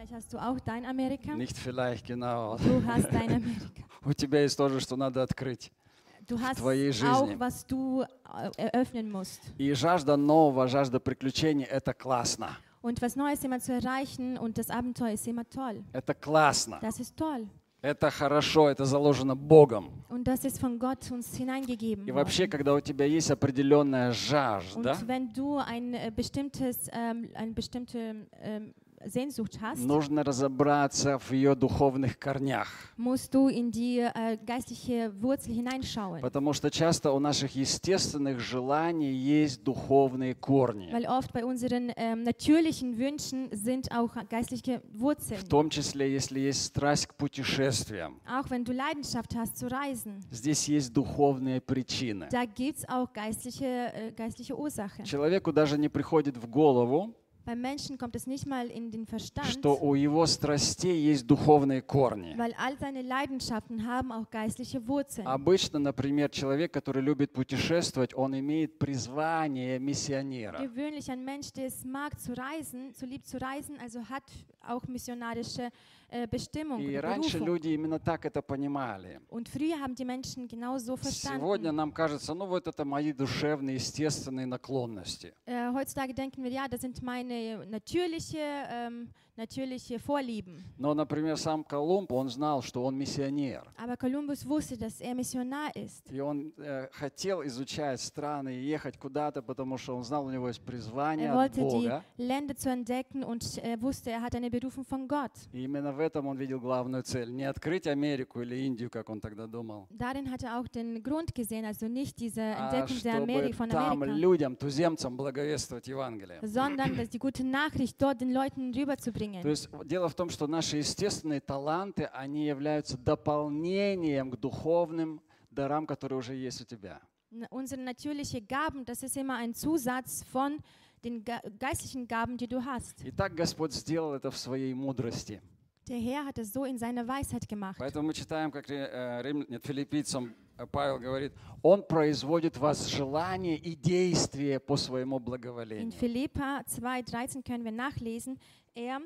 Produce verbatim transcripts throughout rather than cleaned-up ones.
Vielleicht hast du auch dein Amerika. Nicht vielleicht, genau. Du hast dein Amerika. У тебя есть тоже, что надо открыть Du в hast твоей auch, жизни. was du äh, eröffnen musst. И жажда нового, жажда приключений — это классно. Und was Neues immer zu erreichen und das Abenteuer ist immer toll. Это классно. Das ist toll. Это хорошо, это заложено Богом. Und das ist von Gott uns hineingegeben И вообще, worden. когда у тебя есть определенная жажда, Und wenn du ein äh, bestimmtes, ähm, eine bestimmte ähm, Sehnsucht hast, нужно разобраться в ее духовных корнях. musst du in die äh, geistliche Wurzel hineinschauen. Потому что часто у наших естественных желаний есть духовные корни. Weil oft bei unseren ähm, natürlichen Wünschen sind auch geistliche Wurzeln. В том числе, если есть страсть к путешествиям. Auch wenn du Leidenschaft hast zu reisen, Здесь есть духовные причины. da gibt es auch geistliche, äh, geistliche Ursachen. Человеку даже не приходит в голову, Beim Menschen kommt es nicht mal in den Verstand, что у его страстей есть духовные корни. weil all seine Leidenschaften haben auch geistliche Wurzeln. Обычно, например, человек, который любит путешествовать, он имеет призвание миссионера. Gewöhnlich ein Mensch, der es mag zu reisen, zu lieb zu reisen, also hat auch missionarische äh, Bestimmung И oder раньше Berufung. люди именно так это понимали. Und früher haben die Menschen genau so Сегодня verstanden. нам кажется, ну вот это мои душевные, естественные наклонности. Äh, heutzutage denken wir, ja, das sind meine natürliche, ähm, natürliche Vorlieben. Но, например, сам Колумб, он знал, что он миссионер. Aber Kolumbus wusste, dass er Missionar ist. И он э, хотел изучать страны и ехать куда-то, потому что он знал, у него есть призвание Er от wollte die Бога. Länder zu entdecken und er wusste, er hat eine Berufung von Gott. И именно в этом он видел главную цель. Не открыть Америку или Индию, как он тогда думал, Darin hat er auch den Grund gesehen, also nicht diese а Entdeckung der чтобы Ameri von там Amerika, людям, туземцам благовествовать Евангелие. sondern dass die gute Nachricht dort den Leuten rüberzubringen. То есть дело в том, что наши естественные таланты, они являются дополнением к духовным дарам, которые уже есть у тебя. N- Unsere natürlichen Gaben, das ist immer ein Zusatz von den ge geistlichen Gaben, die du hast. И так Господь сделал это в своей мудрости. Der Herr hat es so in seiner Weisheit gemacht. Поэтому мы читаем, как э, Рим, нет, филиппийцам э, Павел говорит, Он производит в вас желание и действие по своему In благоволению. Philipper zwei dreizehn können wir nachlesen, er,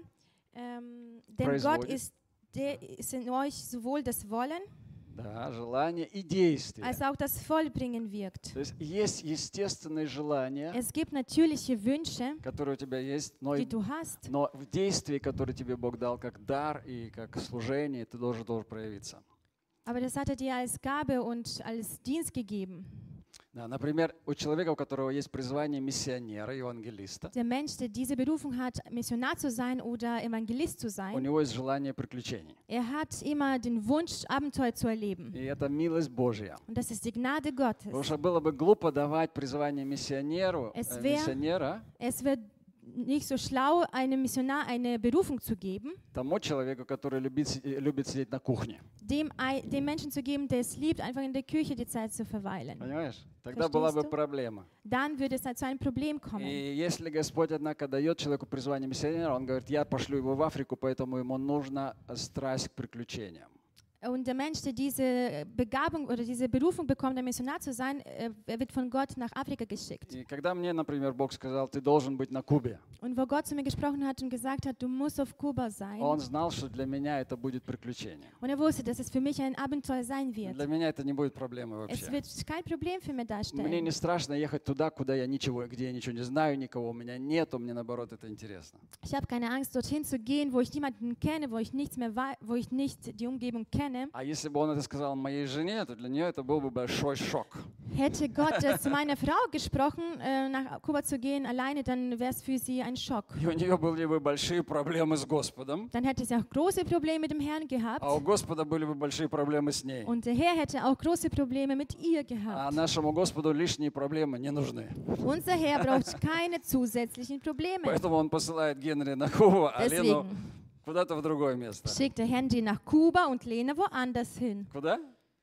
ähm, denn Gott Производит. ist, der ist in euch sowohl das Wollen Да, желание и действие. als auch das Vollbringen wirkt. То есть есть естественные желания, Es gibt natürliche Wünsche, которые у тебя есть, но, die и- du hast, но в действии, которые тебе Бог дал как дар и как служение, ты должен, должен проявиться. aber das hat er dir als Gabe und als Dienst gegeben. Да, например, у человека, у которого есть призвание миссионера, евангелиста, Der Mensch, der diese Berufung hat, Missionar zu sein oder Evangelist zu у sein, него есть желание приключений. er hat immer den Wunsch, Abenteuer zu erleben. И это милость Божья. Und das ist die Gnade Потому Gottes. что было бы глупо давать призвание миссионеру, Es э, wär- миссионера Es wird nicht so schlau, einem Missionar eine Berufung zu geben, тому человеку, который любит, си- э, любит сидеть на кухне. dem, ei- dem Menschen zu geben, der es liebt, einfach in der Küche die Zeit zu verweilen. Понимаешь? Тогда была бы Verstehst du? проблема. Dann würde es zu einem Problem kommen. И если Господь, однако, дает человеку призвание миссионера, Он говорит, я пошлю его в Африку, поэтому ему нужна страсть к приключениям. Und der Mensch, der diese Begabung oder diese Berufung bekommt, ein Missionar zu sein, äh, er wird von Gott nach Afrika geschickt. И когда мне, например, Бог сказал, ты должен быть на Кубе, Und wo Gott zu mir gesprochen hat und gesagt hat, du musst auf Kuba sein. Он знал, что для меня это будет приключение. Und er wusste, dass es für mich ein Abenteuer sein wird. Для меня это не будет проблемой Es вообще. wird kein Problem für mich Мне darstellen. не страшно ехать туда, куда я ничего, где я ничего не знаю, никого у меня нету, мне наоборот это интересно. Ich habe keine Angst, dorthin zu gehen, wo ich niemanden kenne, wo ich nichts mehr wei- wo ich nicht die Umgebung kenne. А если бы он это сказал моей жене, то для нее это был бы большой шок. Hätte Gott äh, zu meiner Frau gesprochen, äh, nach Kuba zu gehen alleine, dann wäre es für sie ein Schock. И у нее были бы большие проблемы с Господом, Dann hätte sie auch große Probleme mit dem Herrn gehabt. а у Господа были бы большие проблемы с ней. Und der Herr hätte auch große Probleme mit ihr А gehabt. нашему Господу лишние проблемы не нужны. Unser Herr braucht keine zusätzlichen Probleme. Поэтому он посылает Генри на Кубу, а Лену Deswegen куда-то в другое место. schickt der Henry nach Kuba und Lene woanders hin. Куда?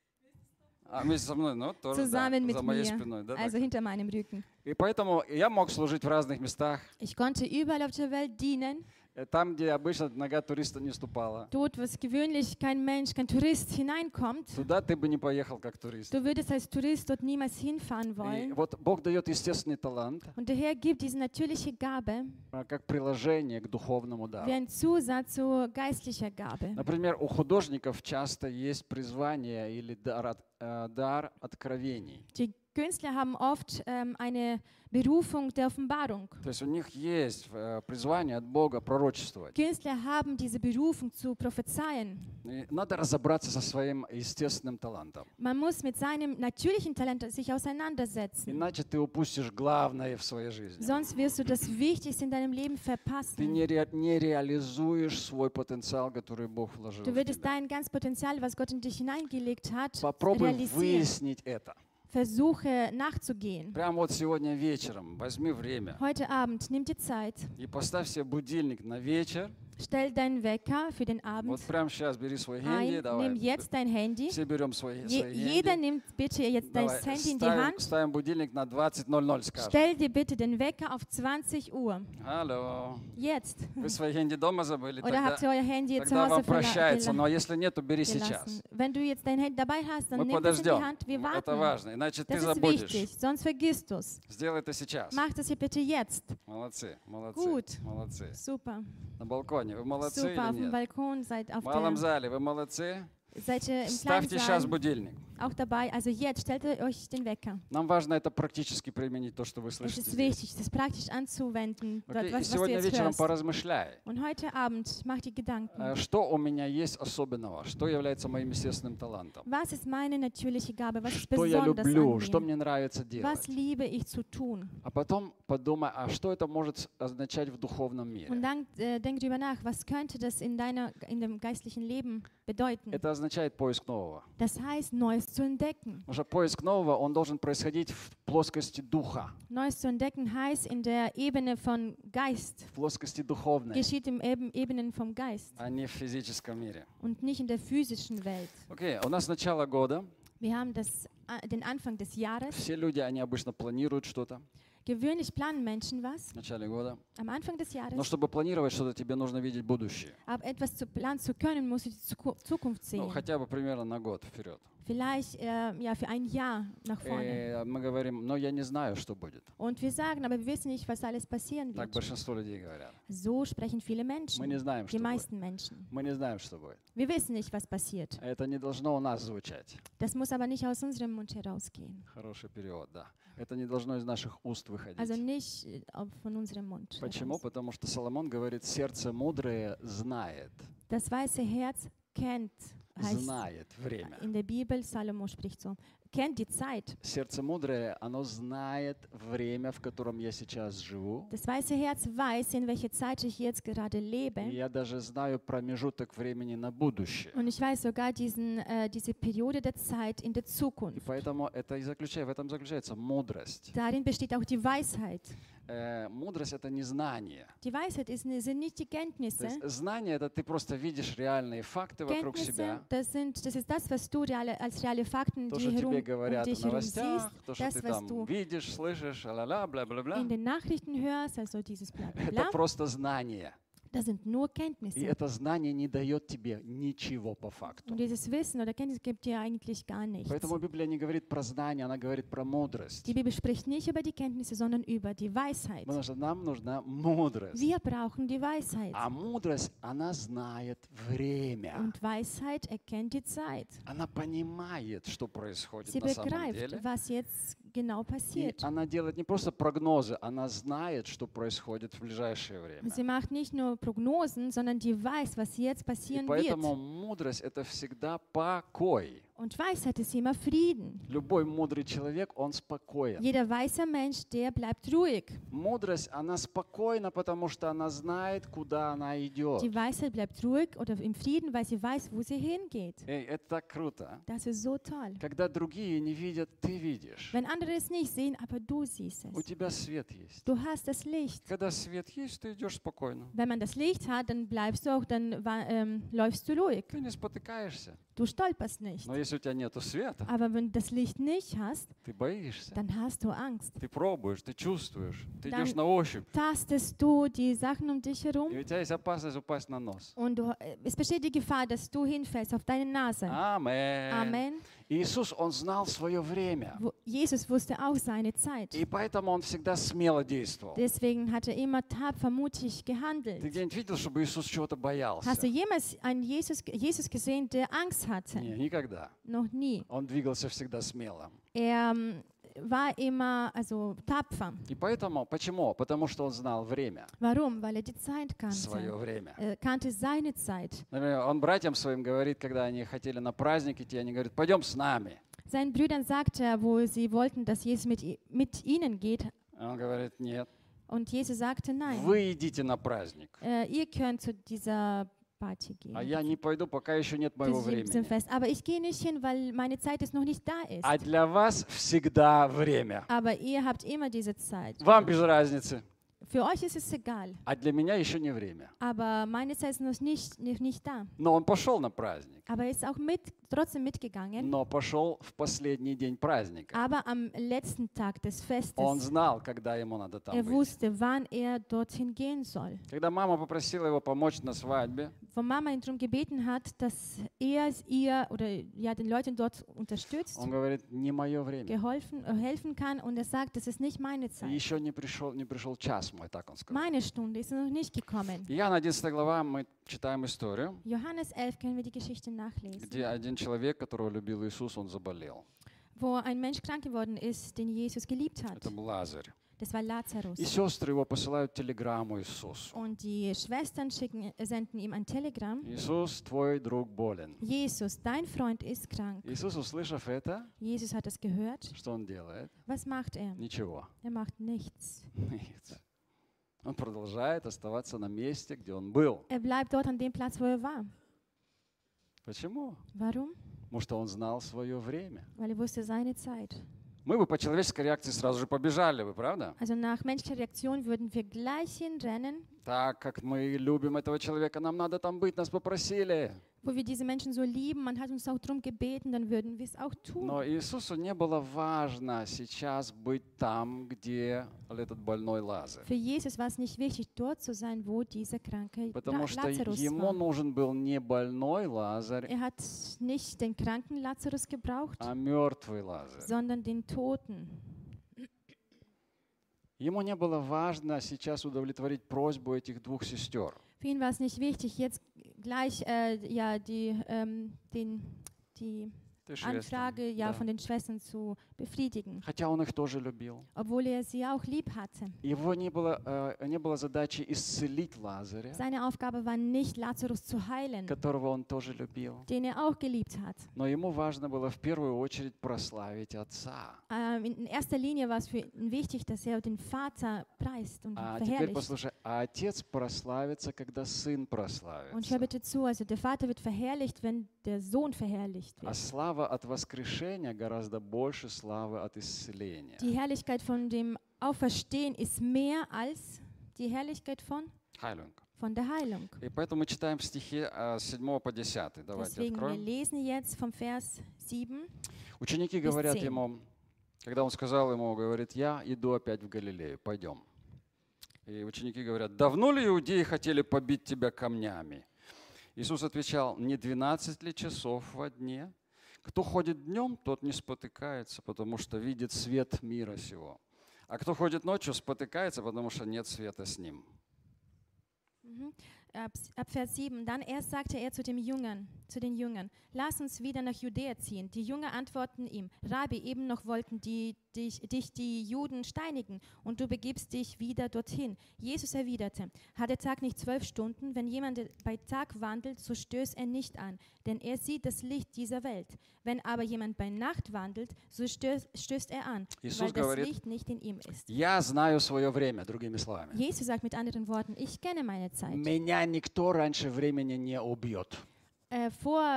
А вместе со мной, ну, тоже, да, Zusammen mit за моей mir. спиной. Да, Also так. hinter meinem Rücken. И поэтому я мог служить в разных местах. Ich konnte überall auf der Welt dienen. Э, Там, где обычно нога туриста не ступала. Dort, wo es gewöhnlich kein Mensch, kein Tourist hineinkommt, Туда ты бы не поехал как турист. du würdest als Tourist dort niemals hinfahren И wollen. вот Бог дает естественный талант, Und der Herr gibt diese natürliche Gabe а, как приложение к духовному wie дару. ein Zusatz zu geistlicher Gabe. Например, у художников часто есть призвание или дар, от- э, дар откровений. Die Künstler haben oft ähm, eine Berufung der Offenbarung. То есть у них есть э, призвание от Бога пророчествовать. Künstler haben diese Berufung zu prophezeien. И надо разобраться со своим естественным талантом. Man muss mit seinem natürlichen Talent sich auseinandersetzen. Иначе ты упустишь главное в своей жизни. Sonst wirst du das Wichtigste in deinem Leben Ты verpassen. не, ре- не реализуешь свой потенциал, который Бог вложил Du в würdest тебя. dein ganz Potenzial, was Gott in dich hineingelegt hat, Попробуй realisieren. выяснить это. Versuche nachzugehen. Прямо вот сегодня вечером возьми время Heute Abend nimm dir Zeit, и поставь себе будильник на вечер. stell deinen Wecker für den Abend Вот прямо сейчас бери свой хенди, ein, давай. nimm jetzt dein Handy. Все берем свои, Je, свои jeder хенди. nimmt bitte jetzt Давай, das Handy in die ставим, Hand. ставим будильник на двадцать ноль ноль, скажем. Stell dir bitte den Wecker auf zwanzig Uhr. Алло. Jetzt. Вы свои хенди дома забыли? Oder Тогда, habt ihr euer Handy zu тогда вам Hause verla- прощается. gela- Но если нет, то бери gelassen? сейчас. Wenn du jetzt dein Handy dabei hast, dann Мы nimm es in die подождем. Hand. Wir Это warten. важно. Иначе ты Das ist забудешь. wichtig, sonst vergisst du es. Сделай это сейчас. Mach das hier bitte jetzt. Молодцы, молодцы, Gut. молодцы. Super. На балконе вы молодцы Super, auf или dem нет? Balkon, seid auf В малом der, зале вы молодцы. seid ihr im kleinen Ставьте сейчас Saal будильник. auch dabei. Also jetzt stellt ihr euch den Wecker. Нам важно это практически применить, то, что вы Es слышите ist здесь. wichtig, das praktisch anzuwenden, Окей, was, И was du сегодня jetzt вечером hörst. поразмышляй, Und heute Abend mach dir Gedanken. э, что у меня есть особенного, что является моим естественным талантом, Was ist meine natürliche Gabe? Was ist что я besonders люблю, an что mir? мне нравится делать. Was liebe ich zu tun? А потом подумай, а что это может означать в духовном Und мире? dann äh, denk drüber nach, was könnte das in deiner, in dem geistlichen Leben bedeuten? Это означает поиск нового. Das heißt, Neues zu entdecken. Потому что поиск нового, он должен происходить в плоскости духа, Neues zu entdecken heißt in der Ebene von Geist. в плоскости духовной, Geschieht im Eben, Ebenen vom Geist а не в физическом мире. und nicht in der physischen Welt. Окей, у нас начало года. Wir haben das, äh, den Anfang des Jahres. Все люди, они обычно планируют что-то Gewöhnlich planen Menschen was в начале года. am Anfang des Но Jahres. чтобы планировать что-то, тебе нужно видеть будущее. Aber etwas zu planen zu können, musst du die Zuku- Zukunft Ну, sehen. хотя бы примерно на год вперед. Vielleicht äh, ja, für ein Jahr nach vorne. И мы говорим, но я не знаю, что будет. Und wir sagen, aber wir wissen nicht, was alles passieren Так wird. большинство людей говорят. So sprechen viele Мы Menschen, не знаем, что die будет. meisten Menschen. Мы не знаем, что будет. Wir wissen nicht, was passiert. Это не должно у нас звучать. Das muss aber nicht aus unserem Mund herausgehen. Хороший перевод, да. Это не должно из наших уст выходить. Also nicht äh, von unserem Mund. Почему? heraus. Потому что Соломон говорит, сердце мудрое знает, Das weiße Herz kennt, heißt знает время. in der Bibel, Salomo spricht so, kennt die Zeit. Сердце мудрое, оно знает время, в котором я сейчас живу. Das weiße Herz weiß, in welcher Zeit ich jetzt gerade И lebe. я даже знаю промежуток времени на будущее. Und ich weiß sogar diesen, äh, diese Periode der Zeit in der И Zukunft. поэтому это и заключает, в этом заключается мудрость. Darin besteht auch die Weisheit. Э, мудрость — это не знание. Die Weisheit ist, sind nicht die То Kenntnisse. есть знание — это ты просто видишь реальные факты вокруг Kenntnisse, себя. das, sind, das ist das, was du reale, als reale Fakten, То, die что herum, тебе um говорят dich в herum siehst, новостях, то, что das, ты was там du видишь, слышишь, ла-ла-ла, бла-бла-бла. in den Nachrichten hörst, also dieses bla bla Это bla, просто знание. das sind nur И Kenntnisse. это знание не дает тебе ничего по факту. Und dieses Wissen oder Kenntnis gibt dir eigentlich gar nichts. Поэтому Библия не говорит про знание, она говорит про мудрость. Die Bibel spricht nicht über die Kenntnisse, sondern über die Weisheit. Потому что нам нужна мудрость. Wir brauchen die Weisheit. А мудрость, она знает время. Und Weisheit erkennt die Zeit. Она понимает, что происходит Sie на самом begreift, деле. was jetzt genau И passiert. она делает не просто прогнозы, она знает, что происходит в ближайшее время. Sie macht nicht nur Prognosen, sondern die weiß, was jetzt И passieren поэтому wird. мудрость — это всегда покой. Und Weisheit ist immer Frieden. Любой мудрый человек, он спокоен. Jeder weiße Mensch, der bleibt ruhig. Мудрость, она спокойна, потому что она знает, куда она идет. Die Weisheit bleibt ruhig oder im Frieden, weil sie weiß, wo sie hingeht. Эй, это так круто. а? Das ist so toll. Когда другие не видят, ты видишь. Wenn andere es nicht sehen, aber du siehst У es. тебя свет есть. Du hast das Licht. Когда свет есть, ты идешь спокойно. Wenn man das Licht hat, dann bleibst du auch, dann wa- ähm, läufst du ruhig. Ты не спотыкаешься. Du stolperst nicht. Но если у тебя нету света, Aber wenn du das Licht nicht hast, ты боишься. dann hast du Angst. Ты пробуешь, ты чувствуешь, ты Dann- идешь на ощупь. Tastest du die Sachen um dich herum И у тебя есть опасность упасть на нос. und du, es besteht die Gefahr, dass du hinfällst auf deine Nase. Amen. Amen. Иисус, Он знал свое время. Wo- Jesus wusste auch seine Zeit. И поэтому Он всегда смело действовал. Deswegen hat er immer tapfer, mutig Ты gehandelt. где-нибудь видел, чтобы Иисус чего-то боялся? Hast du jemals einen Jesus, Jesus gesehen, der Angst hatte? Не, никогда. Noch nie. Он двигался всегда смело. Er ähm, war immer also tapfer. И поэтому, почему? Потому что Он знал время, Warum? Weil er die Zeit свое kannte. время. Er kannte seine Zeit. Например, Он братьям своим говорит, когда они хотели на праздник идти, они говорят, пойдем с нами. Seinen Brüdern sagte er, wo sie wollten, dass Jesus mit, i- mit ihnen geht. Он говорит, нет, Und Jesus sagte, nein, вы идите на праздник, äh, ihr könnt zu dieser Party gehen. а я не пойду, пока еще нет моего zu diesem времени. Fest. Aber ich gehe nicht hin, weil meine Zeit ist noch nicht da ist. А для вас всегда время. Aber ihr habt immer diese Zeit. Вам без разницы, Für euch ist es egal. а для меня еще не время. Aber meine Zeit ist noch nicht, nicht, nicht da. Но он пошел на праздник, Aber er ist auch mit, trotzdem mitgegangen. но пошел в последний день праздника. Aber am letzten Tag des Он Festes, знал, когда ему надо там er быть. wusste, wann er dorthin gehen soll. Когда мама попросила его помочь на свадьбе, Wo Mama ihn darum gebeten hat, dass er ihr oder ja den Leuten dort unterstützt, он говорит, не мое время. geholfen, äh, helfen kann und er sagt, das ist nicht meine И Zeit. еще не пришел, не пришел час мой, так он сказал. Meine Stunde ist noch nicht gekommen. Иоанна одиннадцатая глава, мы читаем историю, Johannes elf können wir die Geschichte nachlesen, где один человек, которого любил Иисус, он заболел. wo ein Mensch krank geworden ist, den Jesus geliebt hat. Это был Лазарь. Das war Lazarus. И сестры его посылают телеграмму Иисусу. Und die Schwestern schicken, senden ihm ein Telegramm. Иисус, твой друг болен. Jesus, dein Freund ist krank. Иисус, услышав это, Jesus hat das gehört. что он делает? Was macht er? Ничего. Er macht nichts. Нет. Он продолжает оставаться на месте, где он был. Er bleibt dort an dem Platz, wo er war. Почему? Warum? Потому что он знал свое время. Weil er wusste seine Zeit. Мы бы по человеческой реакции сразу же побежали бы, правда? Also nach menschlicher Reaktion würden wir gleich hinrennen, Так как мы любим этого человека, нам надо там быть, нас попросили. wo wir diese Menschen so lieben. Man hat uns auch darum gebeten, dann würden wir es auch tun. Но Иисусу не было важно сейчас быть там, где этот больной Лазарь. Für Jesus war es nicht wichtig, dort zu sein, wo dieser kranke Потому La- что Lazarus ему war. нужен был не больной Лазарь, Er hat nicht den kranken Lazarus gebraucht, а мертвый Лазарь. sondern den Toten. Ему не было важно сейчас удовлетворить просьбу этих двух сестер. Für ihn war es nicht wichtig, jetzt gleich äh, ja, die, ähm, den, die Ты Schwester. Anfrage ja, Да. von den Schwestern zu befriedigen, Хотя он их тоже любил. obwohl er sie auch lieb hatte. Его не было, э, не было задачи исцелить Лазаря, Seine Aufgabe war nicht, Lazarus zu heilen, которого он тоже любил. den er auch geliebt hat. Но ему важно было в первую очередь прославить Отца. Ähm, in erster Linie war es für ihn wichtig, dass er den Vater preist und А теперь verherrlicht. послушай, а Отец прославится, когда Сын Und hör прославится. bitte zu, also der Vater wird verherrlicht, wenn der Sohn verherrlicht А wird. слава от воскрешения гораздо больше славы от исцеления. Die Herrlichkeit von dem Auferstehen ist mehr als die Herrlichkeit von, Heilung. von der Heilung. И поэтому мы читаем в стихе э, с седьмого по десятый. Давайте Deswegen, wir откроем. lesen jetzt vom Vers sieben. Ученики Bis говорят zehn. ему, когда он сказал ему, говорит, я иду опять в Галилею, пойдем. И ученики говорят, давно ли иудеи хотели побить тебя камнями? Иисус отвечал, не двенадцать ли часов во дне? Кто ходит днем, тот не спотыкается, потому что видит свет мира сего. А кто ходит ночью, спотыкается, потому что нет света с ним. Mhm. Ab, ab Vers sieben. Dann erst sagte er zu, dem Jüngern, zu den Jüngern, lass uns wieder nach Judäa ziehen. Die Jünger antworten ihm, Rabbi, eben noch wollten die, dich, dich die Juden steinigen und du begibst dich wieder dorthin. Jesus erwiderte, hat der Tag nicht zwölf Stunden? Wenn jemand bei Tag wandelt, so stößt er nicht an, denn er sieht das Licht dieser Welt. Wenn aber jemand bei Nacht wandelt, so stößt, stößt er an, Иисус weil das говорит, Licht nicht in ihm ist. Я знаю свое время, другими словами. Jesus sagt mit anderen Worten, ich kenne meine Zeit. Меня никто раньше времени не убьет. Äh, vor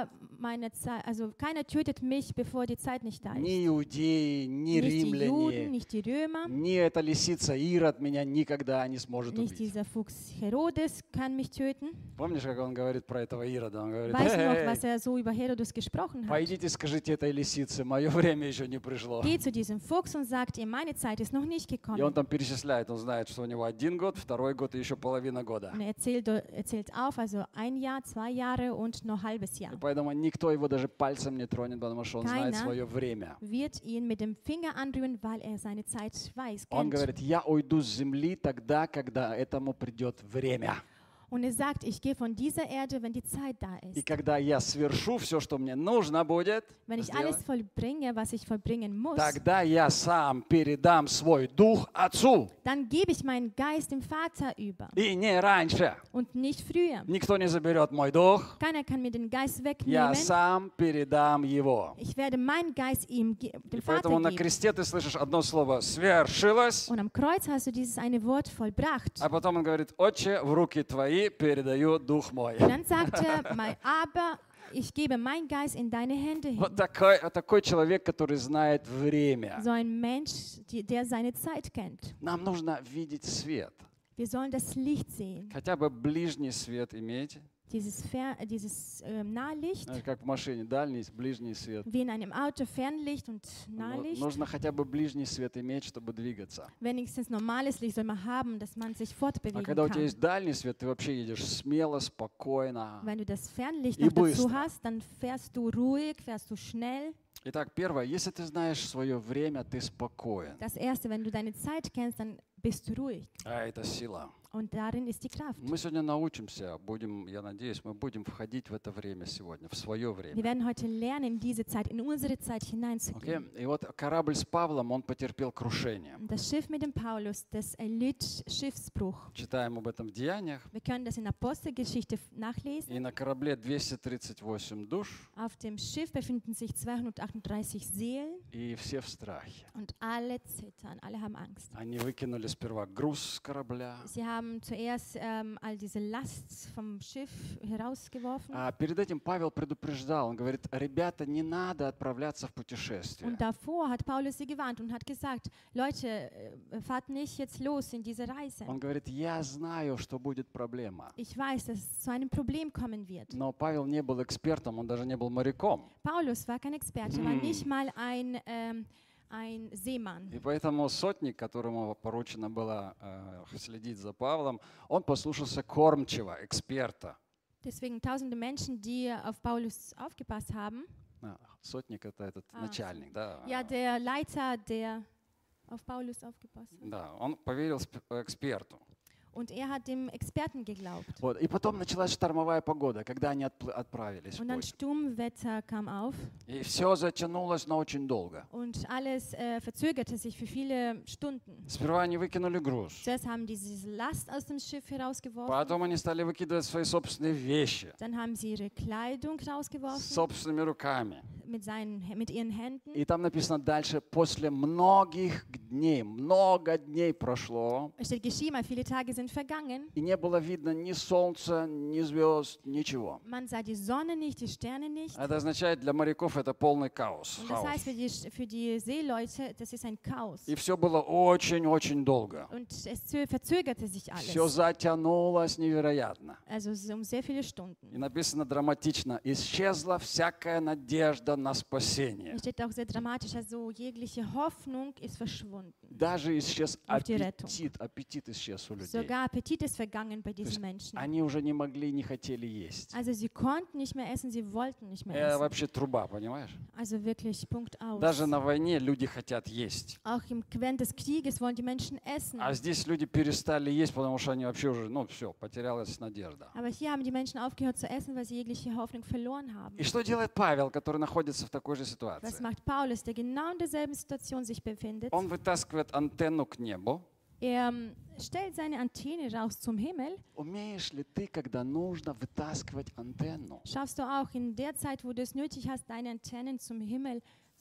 meine Zeit, also keiner tötet mich, bevor die Zeit nicht da ist. Ни иудеи, ни Nicht die Juden, римляне, nicht die Römer, ни эта лисица Ирод меня никогда не сможет nicht убить. dieser Fuchs Herodes kann mich töten. Помнишь, как он говорит про этого Ирода? Он говорит: Weißt du noch, «Эй, was er so über Herodes gesprochen hat? пойдите, скажите этой лисице, мое время еще не пришло». Geh zu diesem Fuchs und sagt ihm, meine Zeit ist noch nicht И он gekommen. там перечисляет, он знает, что у него один год, второй год и еще половина года. Und er erzählt, erzählt auf, also ein Jahr, zwei Jahre und noch halbes Jahr. И поэтому никто его даже пальцем не тронет, потому что он знает Keiner свое время. wird ihn mit dem Finger anrühren, weil er seine Zeit weiß, Он kennt. говорит: я уйду с земли тогда, когда этому придет время. Und er sagt, ich gehe von dieser Erde, wenn die Zeit da И ist. когда я свершу все, что мне нужно будет Wenn ich сделать, alles vollbringe, was ich vollbringen muss, тогда я сам передам свой дух Отцу. dann gebe ich meinen Geist dem Vater über И не раньше. und nicht früher. Никто не заберет мой дух. Keiner kann mir den Geist Я wegnehmen. сам передам его. Ich werde meinen Geist ihm, ge- И dem поэтому Vater на geben. кресте ты слышишь одно слово «свершилось», Und am Kreuz hast du dieses eine Wort vollbracht. а потом он говорит: «Отче, в руки твои передаю дух мой». Und dann sagt er, "Mein- aber ich gebe meinen Geist in deine Hände hin. Вот такой, такой человек, который знает время. So ein Mensch, die, der seine Zeit kennt. Нам нужно видеть свет. Wir sollen das Licht sehen. Хотя бы ближний свет иметь. Dieses, Fer äh, dieses äh, Nahlicht, Знаешь, как в машине, дальний, ближний свет. wie in einem Auto Fernlicht und Ну, Nahlicht. нужно хотя бы ближний свет иметь, чтобы двигаться. Wenigstens normales Licht soll man haben, dass man sich А fortbewegen когда у тебя kann. есть дальний свет, ты вообще едешь смело, спокойно. Wenn du das Fernlicht И noch dazu быстро. hast, dann fährst du ruhig, fährst du schnell. Итак, первое, если ты знаешь свое время, ты спокоен. Das Erste, wenn du deine Zeit kennst, dann bist du ruhig. А это сила. Und darin ist die Kraft. Мы сегодня научимся, будем, я надеюсь, мы будем входить в это время сегодня, в свое Wir время. werden heute lernen, in diese Zeit, in unsere Zeit Окей? hineinzugehen. И вот корабль с Павлом, он потерпел крушение. Und das Schiff mit dem Paulus, das erlitt Schiffsbruch. Читаем об этом в Деяниях. Wir können das in Apostelgeschichte nachlesen. И на корабле двести тридцать восемь душ, Auf dem Schiff befinden sich zweihundertachtunddreißig Seelen и все в страхе. und alle zittern, alle haben Angst. Они выкинули сперва груз с корабля. Sie haben zuerst ähm, all diese Last vom Schiff herausgeworfen. А перед этим Павел предупреждал, он говорит: ребята, не надо отправляться в путешествие. Und davor hat Paulus sie gewarnt und hat gesagt, Leute, äh, fahrt nicht jetzt los in diese Reise. Он говорит: я знаю, что будет проблема. Ich weiß, dass es zu einem Problem kommen wird. Но Павел не был экспертом, он даже не был моряком. Paulus war kein Experte, er war nicht mal ein, ähm, ein Seemann. И поэтому сотник, которому поручено было э, следить за Павлом, он послушался кормчего, эксперта. Deswegen tausende Menschen, die auf Paulus aufgepasst haben. А, сотник — это этот А, начальник, да? Ja, der Leiter, der auf Paulus aufgepasst hat. Да, он поверил сп- эксперту. Und er hat dem Experten geglaubt. Вот. И потом началась штормовая погода, когда они отпл- отправились в Und dann путь. Sturmwetter kam auf И все затянулось, но очень долго. und alles äh, verzögerte sich für viele Stunden. Сперва они выкинули груз. Zuerst haben die diese Last aus dem Schiff herausgeworfen, Потом они стали выкидывать свои собственные вещи dann haben sie ihre Kleidung rausgeworfen собственными руками. mit, seinen, mit ihren Händen. И там написано дальше: после многих дней, много дней прошло, Es steht geschrieben, viele Tage sind vergangen. и не было видно ни солнца, ни звезд, ничего. Man sah die Sonne nicht, die Sterne nicht. Это означает, для моряков это полный хаос. Und das хаос. heißt für die, für die Seeleute, das ist ein Chaos. И все было очень-очень долго. Und es zö- verzögerte sich Все alles. затянулось невероятно. Also so um sehr viele И Stunden. написано драматично: исчезла всякая надежда на спасение. Es steht auch sehr dramatisch, also jegliche Hoffnung ist verschwunden. Даже исчез Auf die Rettung. аппетит, аппетит исчез у людей. Sogar Appetit ist vergangen bei То есть diesen Menschen. они уже не могли, не хотели есть. Also sie konnten nicht mehr essen, sie wollten nicht mehr Это essen. вообще труба, понимаешь? Also wirklich Punkt aus. Даже на войне люди хотят есть. Auch im während des Krieges wollen die Menschen essen. А здесь люди перестали есть, потому что они вообще уже, ну все, потерялась надежда. Aber hier haben die Menschen aufgehört zu essen, weil sie jegliche Hoffnung verloren haben. И что делает Павел, который находится в такой же Was ситуации? macht Paulus, der genau in derselben Situation sich befindet? Он вытаскивает антенну к небу. Er ähm, stellt seine Antenne raus zum Himmel. Умеешь ли ты, когда нужно, вытаскивать антенну? Schaffst du auch in der Zeit, wo du es nötig hast, deine Antennen zum Himmel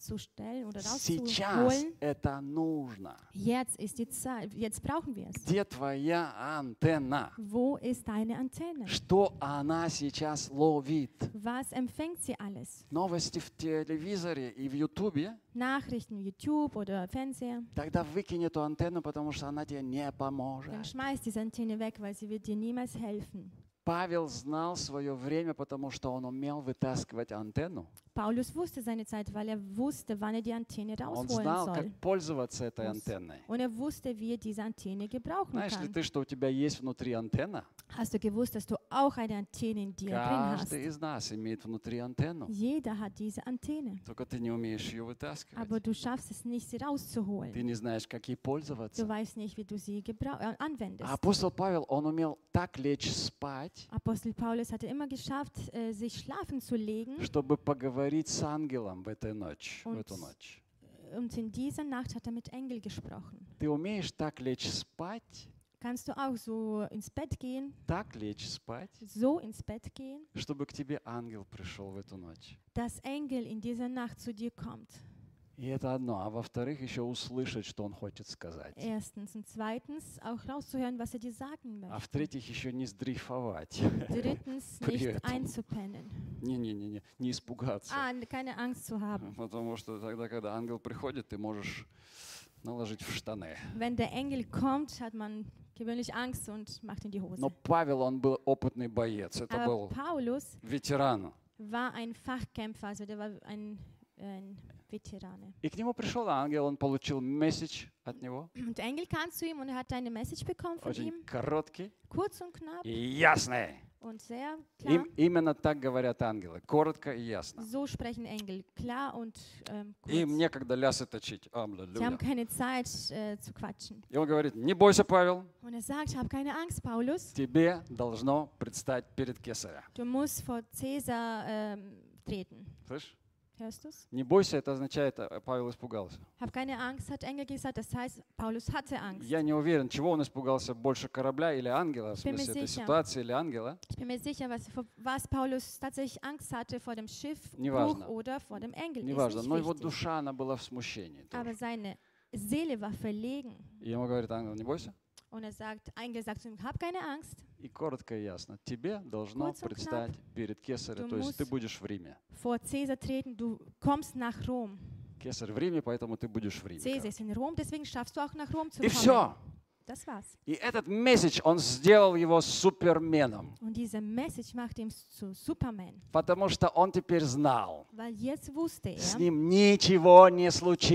rauszustellen oder Сейчас rauszuholen. это нужно. Jetzt ist die Zeit, jetzt brauchen wir es. Где твоя антенна? Wo ist deine Antenne? Что она сейчас ловит? Was empfängt sie alles? Новости в телевизоре и в Ютубе? Nachrichten, YouTube oder Fernseher? Тогда выкинь эту антенну, потому что она тебе не Dann поможет. schmeiß diese Antenne weg, weil sie wird dir niemals helfen. Павел знал свое время, потому что он умел вытаскивать антенну. Paulus wusste seine Zeit, weil er wusste, wann er die Antenne Он rausholen знал, soll. как пользоваться этой Muss. антенной. Und er wusste, wie er diese Antenne gebrauchen Знаешь ли kann. ты, что у тебя есть внутри антенна? Hast du gewusst, dass du auch eine Antenne in dir drin hast? Каждый из нас имеет внутри антенну. Jeder hat diese Antenne. Только ты не умеешь ее Aber вытаскивать. du schaffst es nicht, sie Ты rauszuholen. не знаешь, как ей Du пользоваться. weißt nicht, wie du sie gebrau- äh, anwendest. А апостол Павел, он умел так лечь спать, Apostel Paulus hatte immer geschafft, äh, sich schlafen zu legen. чтобы поговорить с ангелом в эту ночь. В Und- эту ночь. Und in dieser Nacht hat er mit Engel gesprochen. Ты умеешь так лечь спать, Kannst du auch so ins Bett gehen, так лечь спать, so ins Bett gehen, чтобы к тебе ангел пришел в эту ночь. dass Engel in dieser Nacht zu dir kommt? И это одно. А во-вторых, еще услышать, что он хочет сказать. Erstens. Und zweitens auch rauszuhören, was er dir sagen А möchte. в-третьих, еще не сдрейфовать. Drittens, При nicht этом. einzupennen. Не-не-не, не испугаться. Ah, keine Angst zu haben. Потому что тогда, когда ангел приходит, ты можешь наложить в штаны. Wenn der Engel kommt, hat man gewöhnlich Angst und macht in die Hose. Но Павел, он был опытный боец. Это Aber был Paulus ветеран. war ein Fachkämpfer, also der war ein, ein Veterane. И к нему пришел ангел, он получил месседж от него. Und der Engel kam zu ihm und er hat eine Message bekommen von Очень ihm, короткий kurz und knapp и ясный. und sehr klar. Им, именно так говорят ангелы. Коротко и ясно. So sprechen Engel, klar und ähm, Им kurz. некогда лясы точить. Sie haben Аллилуйя. keine Zeit äh, zu quatschen. И он говорит, не бойся, Павел, Und er sagt, hab keine Angst, Paulus. тебе должно предстать перед Кесаря. Du musst vor Cäsar ähm, treten. Слышишь? Hörst du's? Не бойся, это означает, э, Павел испугался. Hab keine Angst, hat Engel gesagt. Das heißt, Paulus hatte Angst. Я не уверен, чего он испугался, больше корабля или ангела, в bin mir смысле этой sicher. ситуации или ангела. Ich bin mir sicher, was, vor was Paulus tatsächlich Angst hatte, vor dem Schiffbruch Неважно. oder vor dem Engel. Ist Неважно, nicht но его wichtig. душа, она была в смущении тоже. Aber seine Seele war verlegen. И ему говорит ангел, не бойся. Und er sagt, Engel sagt zu ihm, hab keine Angst. И коротко и ясно, тебе должно Kurz und предстать перед Кесарем, Du то есть ты musst- будешь в Риме. Vor Cäsar treten, du kommst nach Rom. Кесарь в Риме, поэтому ты будешь в Риме. Cäsar ist in Rom, deswegen schaffst du auch nach Rom zu И kommen. все. Das war's. И этот месседж, он сделал его суперменом, Und diese Message macht ihn zu Superman. потому что он теперь знал, Weil jetzt wusste с er, ним ничего не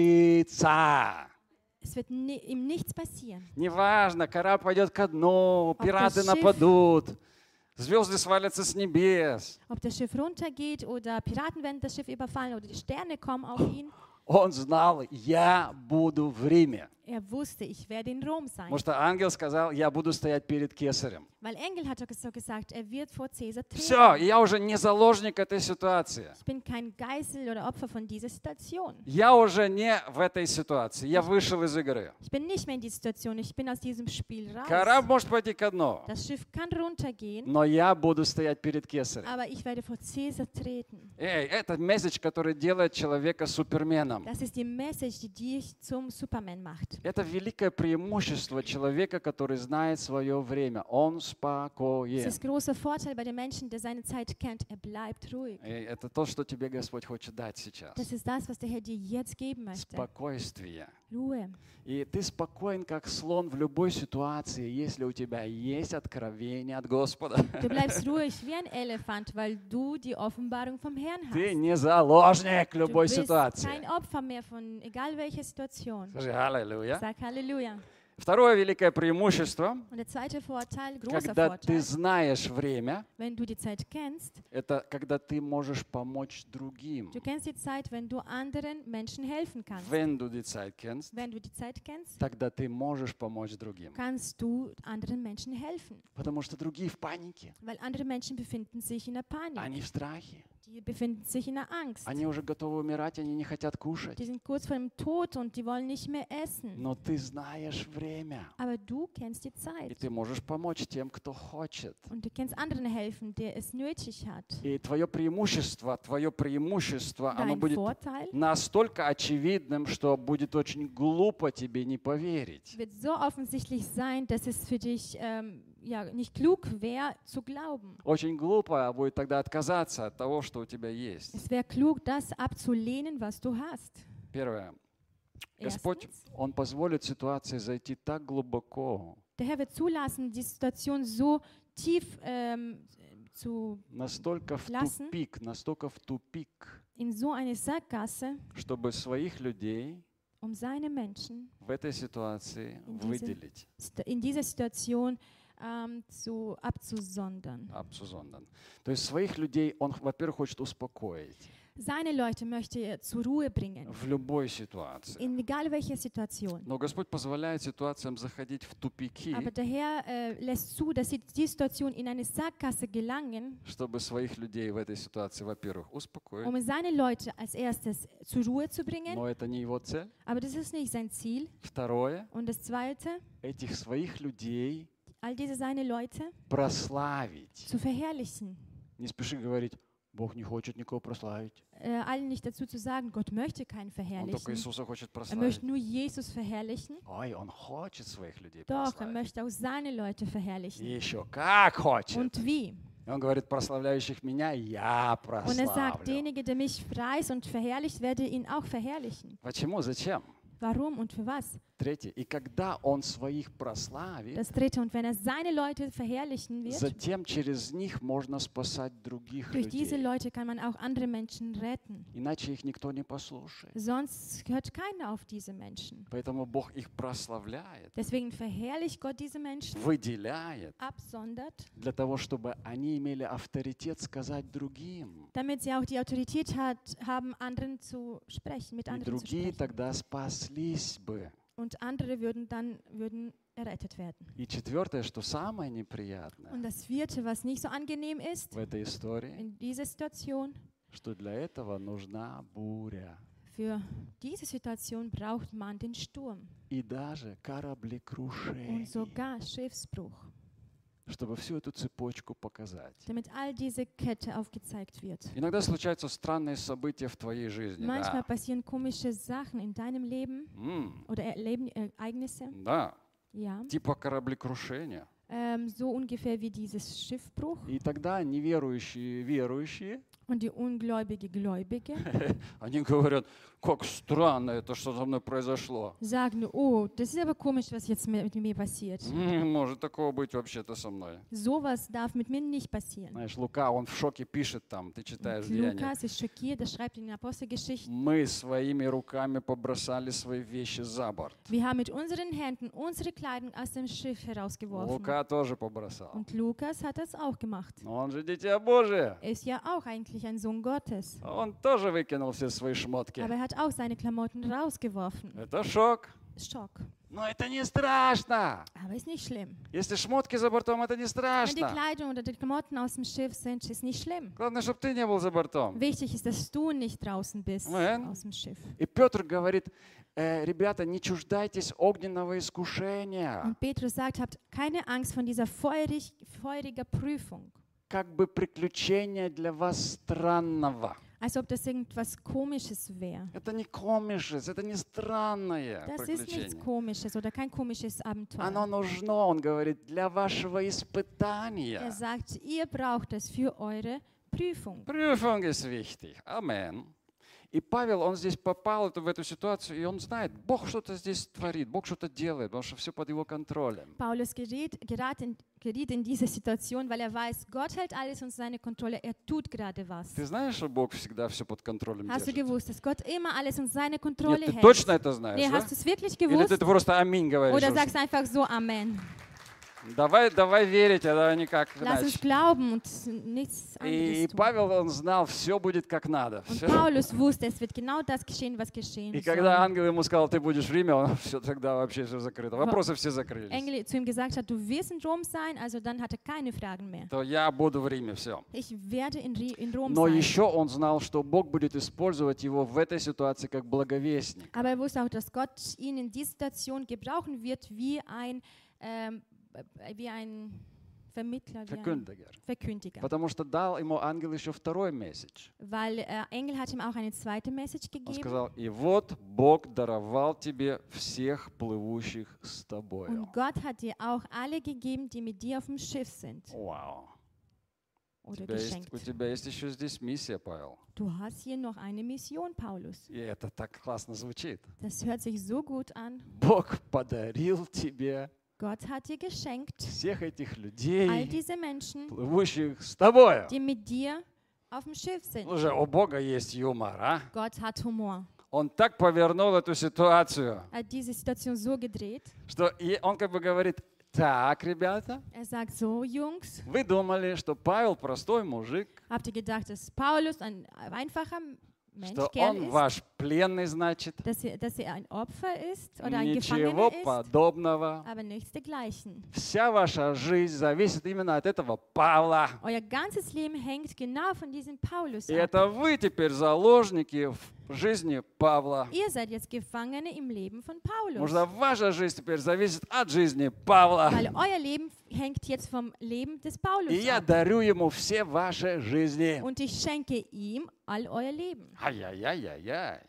случится. es wird ni ihm nichts passieren. Неважно, корабль пойдет ко дну, das пираты Schiff- нападут, звезды свалятся с небес. Ob das Schiff runtergeht oder Piraten werden das Schiff überfallen oder die Sterne kommen auf ihn. Он знал, я буду в Риме. Er wusste, ich werde in Rom sein. Потому что ангел сказал, я буду стоять перед Кесарем. Weil Engel hat so gesagt, er wird vor Cäsar Все, treten. я уже не заложник этой ситуации. Ich bin kein Geisel oder Opfer von dieser Situation. Я уже не в этой ситуации. Я вышел из игры. Ich bin nicht mehr in dieser Situation, ich bin aus diesem Spiel raus. Корабль может пойти ко дну, Das Schiff kann runtergehen, но я буду стоять перед Кесарем. aber ich werde vor Cäsar treten. Эй, это месседж, который делает человека суперменом. Das ist die Message, die dich zum Superman macht. Это великое преимущество человека, который знает свое время. Он Das спокоен. ist großer Vorteil bei dem Menschen, der seine Zeit kennt. Er bleibt ruhig. И это то, что тебе Господь хочет дать сейчас. Das ist das, was der Herr dir jetzt geben möchte. Спокойствие. Ruhe. И ты спокоен, как слон в любой ситуации, если у тебя есть откровение от Господа. Du bleibst ruhig wie ein Elefant, weil du die Offenbarung vom Herrn Ты hast. не заложник Du любой bist ситуации. kein Opfer mehr von egal welcher Situation. Скажи аллилуйя. Sag Halleluja. Второе великое преимущество, Und der zweite Vorteil, großer когда ты Vorteil, знаешь время, wenn du die Zeit kennst, это когда ты можешь помочь другим. du kennst die Zeit, wenn du anderen Menschen helfen kannst. Wenn du die Zeit kennst, Wenn du die Zeit kennst, тогда ты можешь помочь другим. kannst du anderen Menschen helfen. Потому что другие в панике, Weil andere Menschen befinden sich in der Panik. они в страхе. Die befinden sich in der Angst. Они уже готовы умирать, они не хотят кушать. Die sind kurz vor dem Tod und die wollen nicht mehr essen. Но ты знаешь время. Aber du kennst die И Zeit. ты можешь помочь тем, кто хочет. Und du kannst anderen helfen, der es nötig hat. И твое преимущество, твое преимущество, оно Dein будет Vorteil настолько очевидным, что будет очень глупо тебе не поверить. wird so offensichtlich sein, dass es für dich ähm, ja, nicht klug wäre, zu glauben. Очень глупо будет тогда отказаться от того, что у тебя есть. Es wäre klug, das abzulehnen, was du hast. Первое. Господь, Erstens, Он позволит ситуации зайти так глубоко, der Herr wird zulassen, die Situation so tief ähm, zu, настолько в Lassen. тупик, настолько в тупик, in so eine Sackgasse, чтобы своих людей um seine Menschen в этой ситуации In diese- выделить, st- in dieser Situation ähm, zu, abzusondern. abzusondern. То есть своих людей Он, во-первых, хочет успокоить Seine Leute möchte er zur Ruhe bringen, в любой ситуации. in egal welcher Situation. Но Господь позволяет ситуациям заходить в тупики, Aber der Herr äh, lässt zu, dass sie die Situation in eine Sackgasse gelangen, чтобы своих людей в этой ситуации, во-первых, успокоить. um seine Leute als erstes zur Ruhe zu bringen. Но это не его цель. Aber das ist nicht sein Ziel. Второе, Und das Zweite, этих своих людей all diese seine Leute прославить. zu verherrlichen. Не спеши говорить, Бог не хочет никого прославить. Äh, allen nicht dazu zu sagen, Gott möchte keinen Он только verherrlichen. Иисуса хочет Er прославить. möchte nur Jesus verherrlichen. Ой, Он хочет своих людей Doch, er прославить. möchte auch seine Leute И verherrlichen. еще как хочет. Und wie? И Он говорит, прославляющих меня я Und er sagt, прославлю. derjenige, der mich preist und verherrlicht, werde ihn auch verherrlichen. Почему? Зачем? Warum und für was? Третье. И когда Он своих прославит, Das dritte, und wenn er seine Leute verherrlichen wird, затем через них можно спасать других durch diese людей. Leute kann man auch andere Menschen retten. Иначе их никто не послушает. Sonst hört keiner auf diese Menschen. Поэтому Бог их прославляет, Deswegen verherrlicht Gott diese Menschen, выделяет, absondert, для того, чтобы они имели авторитет сказать другим. damit sie auch die Autorität hat, haben, anderen zu sprechen, mit И anderen zu другие sprechen. тогда спаслись бы. Und andere würden dann würden errettet werden. И четвертое, что самое неприятное Und das vierte, was nicht so angenehm ist в этой истории, in dieser Situation, что для этого нужна буря für diese Situation braucht man den Sturm и даже und кораблекрушение, sogar Schiffsbruch, чтобы всю эту цепочку показать. damit all diese Kette aufgezeigt wird. Иногда случаются странные события в твоей жизни. Manchmal Да. passieren komische Sachen in deinem Leben М, oder Erleben, Ereignisse, да, ja, типа кораблекрушения. ähm, so ungefähr wie dieses Schiffbruch. И тогда неверующие верующие, Und die ungläubige Gläubige они говорят, как странно это, что со мной произошло. sagen, oh, das ist aber komisch, was jetzt mit mir passiert. Не может такого быть вообще-то со мной. Sowas darf mit mir nicht passieren. Знаешь, Лука, он в шоке пишет там, ты читаешь Und Деяния. Lukas ist schockiert, er schreibt in den Apostelgeschichten, Мы своими руками побросали свои вещи за борт. wir haben mit unseren Händen unsere Kleidung aus dem Schiff herausgeworfen. Лука тоже побросал. Und Lukas hat das auch gemacht. Но он же дитя Божие. Er ist ja auch eigentlich ein Sohn Gottes. Он тоже выкинул все свои шмотки. Aber er hat auch seine Klamotten rausgeworfen. Это шок. Schock. Но это не страшно. Aber ist nicht schlimm. Если шмотки за бортом, это не Wenn die страшно. Kleidung oder die Klamotten aus dem Schiff sind, ist nicht schlimm. Главное, чтобы ты не был за бортом. Wichtig ist, dass du nicht draußen bist Amen. aus dem Schiff. И Петр говорит, «Э, ребята, не чуждайтесь огненного искушения. Und Petrus sagt, habt keine Angst von dieser feurig, feuriger Prüfung. Как бы приключение для вас странного. Als ob das irgendwas Komisches wäre. Это не комисшес, это не странное Das ist nichts приключение. Komisches oder kein komisches Оно Abenteuer. нужно, он говорит, для вашего испытания. Er sagt, ihr braucht es für eure Prüfung. Prüfung ist wichtig. Amen. И Павел, он здесь попал в эту ситуацию, и он знает, Бог что-то здесь творит, Бог что-то делает, потому что все под его контролем. Paulus geriet, geriet, in, geriet in diese Situation, weil er weiß, Gott hält alles unter seine Kontrolle. Er tut gerade was. Ты знаешь, что Бог всегда все под контролем Hast du держит? gewusst, dass Gott immer alles unter seine Kontrolle Нет, ты hält? точно это знаешь, Nee, да? hast du es wirklich Или ты gewusst? просто аминь говоришь? Oder что- sagst du einfach so Amen? Давай, давай верить, а не как Lass uns иначе. glauben und nichts И, и anderes tun. Павел, он знал, все будет как надо. Und Всё. Paulus wusste, es wird genau das geschehen, was geschehen И soll. когда ангел ему сказал, ты будешь в Риме, он все тогда вообще все закрыто. Вопросы все закрылись. Engel zu ihm gesagt hat, du wirst in Rom sein, also dann hat er keine Fragen mehr. То я буду в Риме, все. Ich werde in, Ri- in Rom Но sein. еще он знал, что Бог будет использовать его в этой ситуации как благовестник. Aber er wusste auch, dass Gott ihn in dieser Situation gebrauchen wird wie ein, ähm, wie ein Vermittler, wie ein Verkündiger. Verkündiger. Потому что дал ему ангел еще второй месседж. Weil äh, Engel hat ihm auch eine zweite Message Он gegeben. сказал, и вот Бог даровал тебе всех плывущих с тобою. Und Gott hat dir auch alle gegeben, die mit dir auf dem Schiff sind. Вау. У Oder тебя, есть, geschenkt. у тебя есть еще здесь миссия, Павел. Du hast hier noch eine Mission, Paulus. И это так классно звучит. Das hört sich so gut an. Бог подарил тебе Gott hat dir geschenkt, всех этих all людей, diese Menschen, плывущих с тобою. die mit dir auf dem Schiff sind. Уже у Бога есть юмор, а? Gott hat Humor. Он так повернул эту ситуацию, Er hat diese Situation so gedreht. что и он как бы говорит, так, ребята, Er sagt so, Jungs, вы думали, что Павел простой мужик, habt ihr gedacht, dass Paulus ein einfacher Mensch, что Kerl он ist, ваш пленный, значит, dass er, dass er ein Opfer ist oder ein ничего Gefangener ist, подобного. aber nichts dergleichen. Вся ваша жизнь зависит именно от этого Павла. Euer ganzes Leben hängt genau von diesem Paulus И ab. это вы теперь заложники в жизни Павла. Ihr seid jetzt Gefangene im Leben von Paulus. Потому что ваша жизнь теперь зависит от жизни Павла. Weil euer Leben hängt jetzt vom Leben des Paulus И я ab. дарю ему все ваши жизни. Und ich schenke ihm all euer Leben. Ай-яй-яй-яй-яй.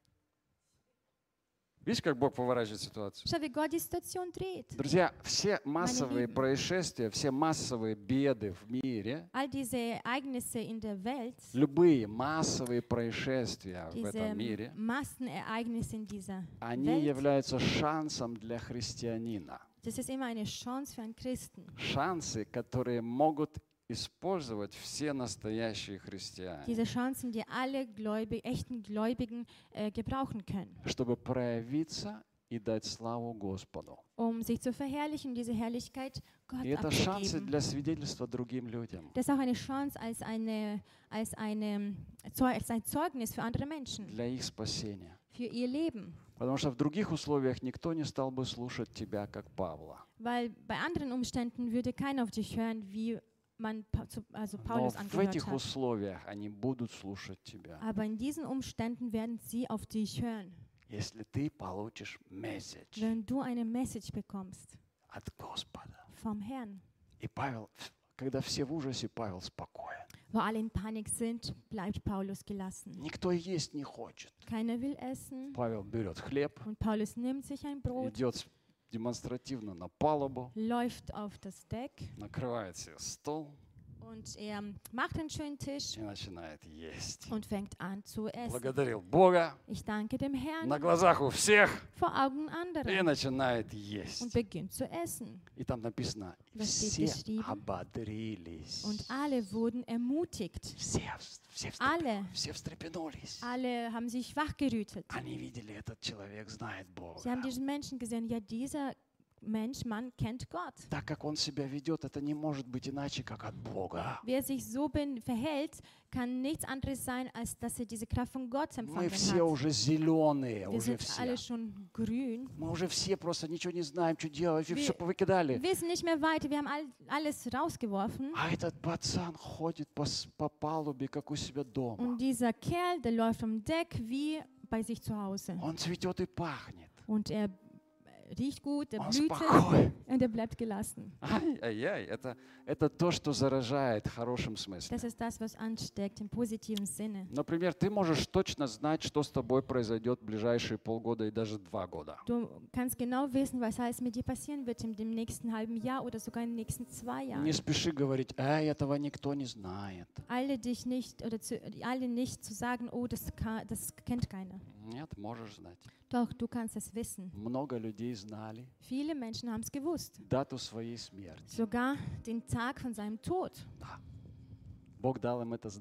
Видишь, как Бог поворачивает ситуацию? Schau, wie Gott die Situation dreht. Друзья, все массовые Lieben. происшествия, все массовые беды в мире, All diese Ereignisse in der Welt, любые массовые происшествия в diese этом мире, Massenereignisse in dieser они Welt, являются шансом для христианина. das ist immer eine Chance für einen Christen. Шансы, которые могут использовать все настоящие христиане, Diese Chancen, die alle Gläubig, echten Gläubigen äh, gebrauchen können, чтобы проявиться и дать славу Господу. um sich zu verherrlichen, diese Herrlichkeit Gott И это шансы abzugeben. для свидетельства другим людям. Das ist auch eine Chance als, eine, als, eine, Zeu- als ein Zeugnis für andere Menschen, Для их спасения. für ihr Leben. Потому что в других условиях никто не стал бы слушать тебя, как Павла. Weil bei anderen Umständen würde keiner auf dich hören, wie man Pa- zu- also Но Paulus в angehört этих hat. условиях они будут слушать тебя. Aber in diesen Umständen werden sie auf dich hören, Если ты получишь месседж wenn du eine Message bekommst от Господа. vom Herrn. И Павел, когда все в ужасе, Павел спокоен. Wo alle in Panik sind, bleibt Paulus gelassen. Никто есть не хочет. Keiner will essen Павел берет хлеб, und Paulus nimmt sich ein Brot, идет демонстративно на палубу, läuft auf das Deck накрывает себе стол und er macht einen schönen Tisch и начинает есть. und fängt an zu essen. Благодарил Бога Ich danke dem Herrn на глазах у всех vor Augen и anderer начинает und есть. beginnt zu essen. И там написано, Was steht все geschrieben? ободрились. Und alle wurden ermutigt. Все, все, Alle. встрепенулись, все встрепенулись. Alle haben sich wachgerüttet. Они видели, этот человек знает Бога. Sie haben diesen Menschen gesehen, ja, dieser Mensch, Mann, kennt Gott. Так как он себя ведет, это не может быть иначе, как от Бога. Wer sich so ben- verhält, kann nichts anderes sein, als dass er diese Kraft von Gott Мы empfangen все hat. уже зеленые, Wir уже sind все. alle schon grün. Мы уже все просто ничего не знаем, что делать, Wir- все повыкидали. Wir wissen nicht mehr weiter, wir haben all, alles rausgeworfen. А этот пацан ходит по, с- по палубе, как у себя дома. Und dieser Kerl, der läuft am Deck wie bei sich zu Hause. Он цветет и пахнет. Und er riecht gut, er Он blüht спокоен. und er bleibt gelassen. Ай-яй-яй, это, это то, что заражает в хорошем смысле. Das ist das, was ansteckt im positiven Sinne. Например, ты можешь точно знать, что с тобой произойдет в ближайшие полгода и даже два года. Du kannst genau wissen, was alles mit dir passieren wird in dem nächsten halben Jahr oder sogar in den nächsten zwei Jahren. Не спеши говорить, эй, этого никто не знает. Alle dich nicht oder zu, alle nicht zu sagen, oh, das, kann, das kennt keiner. Нет, можешь знать. Doch, du kannst es wissen. Много людей знали Viele Menschen haben es gewusst. дату своей смерти. Sogar den Tag von seinem Tod. Да. Бог дал им это знание.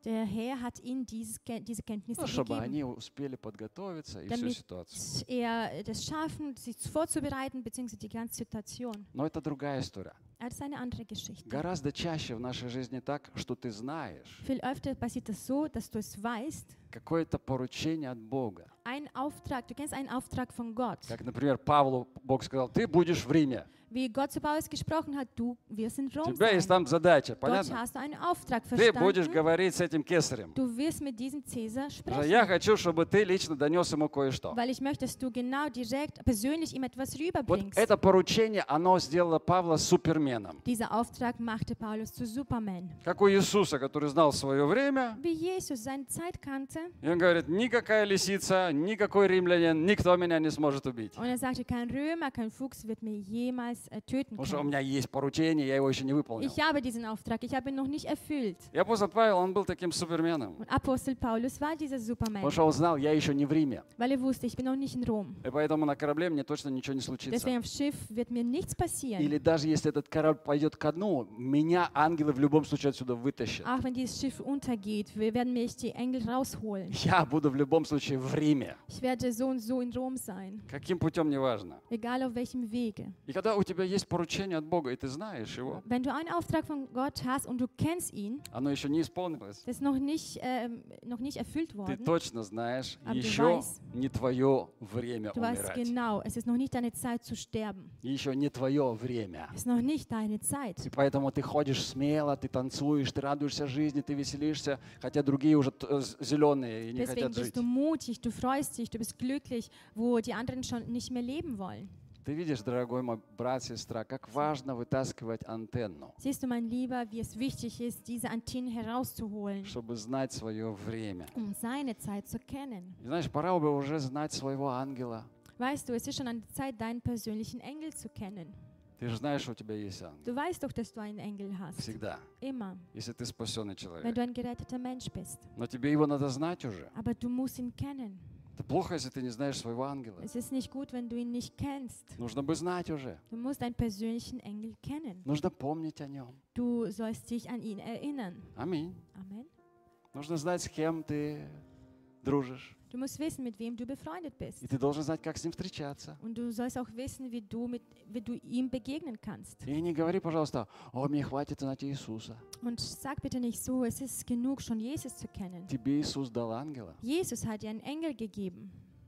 Der Herr hat ihnen dieses, diese Kenntnisse Ну, чтобы gegeben, они успели подготовиться и всю damit ситуацию. er das schaffen, sich vorzubereiten, beziehungsweise die ganze Situation. Но это другая история. Aber das ist eine andere Geschichte. Гораздо чаще в нашей жизни так, что ты знаешь Viel öfter passiert es so, dass du es weißt, какое-то поручение от Бога. ein Auftrag, du kennst einen Auftrag von Gott. Как, например, Павлу Бог сказал, ты будешь в Риме. Wie Gott zu Paulus gesprochen hat, du wirst in У Rom тебя есть sein. там задача, Dort понятно? hast du einen Auftrag Ты будешь verstanden. говорить с этим кесарем. Du wirst mit diesem Cäsar Потому что Я sprechen. хочу, чтобы ты лично донес ему кое-что. Weil ich möchte, dass du genau direkt, persönlich ihm etwas Вот rüberbringst. это поручение, оно сделало Павла суперменом. Dieser Auftrag machte Paulus zu Superman. Как у Иисуса, который знал свое время. Wie Jesus seine Zeit kannte. И он говорит, никакая лисица, никакой римлянин, никто меня не сможет убить. Und er sagte, kein Römer, kein Fuchs wird mir jemals äh, töten Потому что у können. меня есть поручение, я его еще не выполнил. Ich habe diesen Auftrag, ich habe ihn noch nicht erfüllt. И апостол Павел, он был таким суперменом. Und Apostel Paulus war dieser Superman, Потому что он знал, я еще не в Риме. weil er wusste, ich bin noch nicht in Rom. И поэтому на корабле мне точно ничего не случится. Deswegen auf Schiff wird mir nichts passieren. Или даже если этот корабль пойдет ко дну, меня ангелы в любом случае отсюда вытащат. Auch wenn dieses Schiff untergeht, wir werden mich die Engel rausholen. Я буду в любом случае в Риме. Ich werde so und so in Rom sein, Каким путем, неважно. egal auf welchem Wege. И когда у тебя есть поручение от Бога, и ты знаешь его, Wenn du einen Auftrag von Gott hast und du kennst ihn, оно еще не исполнилось, das ist noch nicht, ähm, noch nicht erfüllt ты worden. точно знаешь, Aber du еще weißt- не твое время Du weißt умирать. genau, es ist noch nicht deine Zeit zu sterben. Еще не твое время. Es ist noch nicht deine Zeit. И поэтому ты ходишь смело, ты танцуешь, ты радуешься жизни, ты веселишься, хотя другие уже зеленые и не Deswegen хотят жить. bist du mutig, du freust dich, du bist glücklich, wo die anderen schon nicht mehr leben wollen. Ты видишь, дорогой мой брат, сестра, как важно вытаскивать антенну, Siehst du, mein Lieber, wie es wichtig ist, diese Antennen herauszuholen, чтобы знать свое время. um seine Zeit zu kennen. И знаешь, пора бы уже знать своего ангела. Weißt du, es ist schon an der Zeit, deinen persönlichen Engel zu kennen. Ты же знаешь, что у тебя есть ангел. Du weißt doch, dass du einen Engel hast. Всегда. Immer, Если ты спасенный wenn человек. du ein geretteter Mensch bist. Но тебе его надо знать уже. Aber du musst ihn kennen. Это плохо, если ты не знаешь своего ангела. Es ist nicht gut, wenn du ihn nicht kennst. Нужно бы знать уже. Du musst deinen persönlichen Engel kennen. Нужно помнить о нем. Du sollst dich an ihn erinnern. Аминь. Amen. Нужно знать, с кем ты дружишь. Du musst wissen, mit wem du befreundet bist. И ты должен знать, как с ним встречаться. Und du sollst auch wissen, wie du, mit, wie du ihm begegnen kannst. И не говори, пожалуйста, о, мне хватит знать Иисуса. Und sag bitte nicht so, es ist genug, schon Jesus zu kennen. Тебе Иисус дал ангела. Jesus hat dir einen Engel gegeben.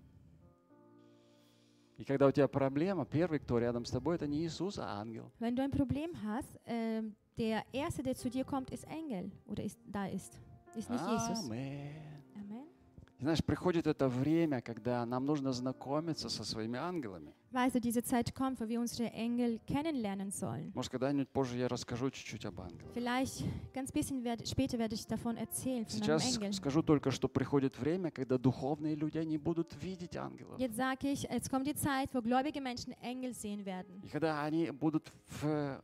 И когда у тебя проблема, первый, кто рядом с тобой, это не Иисус, а ангел. Wenn du ein Problem hast, ähm, der Erste, der zu dir kommt, ist Engel. Oder ist, da ist. Ist nicht Jesus. Амен. Amen. И знаешь, приходит это время, когда нам нужно знакомиться со своими ангелами. Weißt du, diese Zeit kommt, wo wir unsere Engel kennenlernen sollen. Может, когда-нибудь позже я расскажу чуть-чуть об ангелах. Vielleicht ganz bisschen werd, später werde ich davon erzählen, von einem Сейчас Engel. скажу только, что приходит время, когда духовные люди, они будут видеть ангелов. Jetzt sage ich, jetzt kommt die Zeit, wo gläubige Menschen Engel sehen werden. И когда они будут в, в,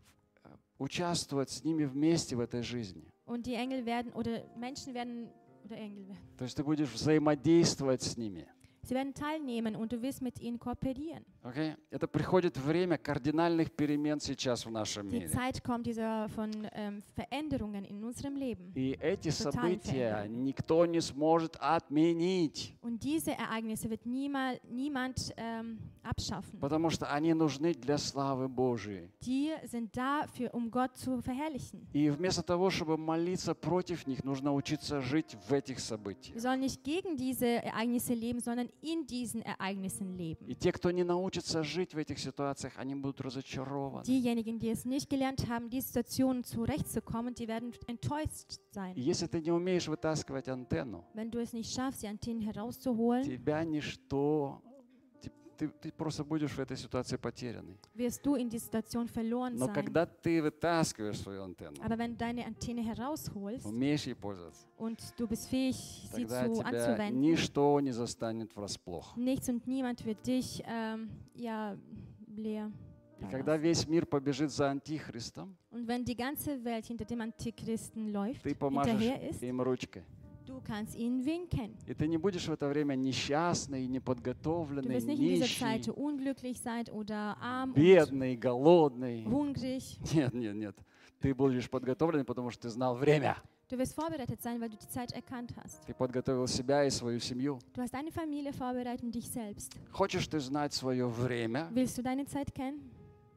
участвовать с ними вместе в этой жизни. Und die Engel werden, oder Menschen werden, oder Engel werden. То есть ты будешь взаимодействовать с ними. Sie werden teilnehmen und du wirst mit ihnen kooperieren. Okay? Это приходит время кардинальных перемен сейчас в нашем Die мире. Zeit kommt dieser von ähm, Veränderungen in unserem Leben. И эти Тотальные события Veränderungen. никто не сможет отменить, Und diese Ereignisse wird niemal, niemand ähm, abschaffen. потому что они нужны для славы Божией. Die sind dafür, um Gott zu verherrlichen. И вместо того, чтобы молиться против них, нужно учиться жить в этих Wir событиях. sollen nicht gegen diese Ereignisse leben, sondern in diesen Ereignissen leben. И те, кто не научится жить в этих ситуациях, они будут разочарованы. Diejenigen, die es nicht gelernt haben, die Situationen zurechtzukommen, die werden enttäuscht И sein. если ты не умеешь вытаскивать антенну, Wenn du es nicht schaffst, die Antennen herauszuholen, тебя ничто, ты, ты, ты просто будешь в этой ситуации потерянный. wirst du in die Situation verloren Но sein. когда ты вытаскиваешь свою антенну, Aber wenn du deine Antenne herausholst умеешь ей пользоваться, und du bist fähig, sie тогда zu тебя anzuwenden, ничто не застанет врасплох. nichts und niemand wird dich ähm, ja, leer. И когда весь мир побежит за антихристом, Und wenn die ganze Welt hinter dem Antichristen läuft, ты помашешь hinterher ist, им ручкой. du kannst ihnen winken. И ты не будешь в это время несчастный, Du неподготовленный, wirst nicht in dieser нищий, Zeit unglücklich sein oder arm бедный, голодный. und hungrig. Нет, нет, нет. Ты будешь подготовленный, потому что ты знал время. Du wirst vorbereitet sein, weil du die Zeit erkannt hast. Ты подготовил себя и свою семью. Du hast deine Familie vorbereitet und dich selbst. Хочешь ты знать свое время? Willst du deine Zeit kennen?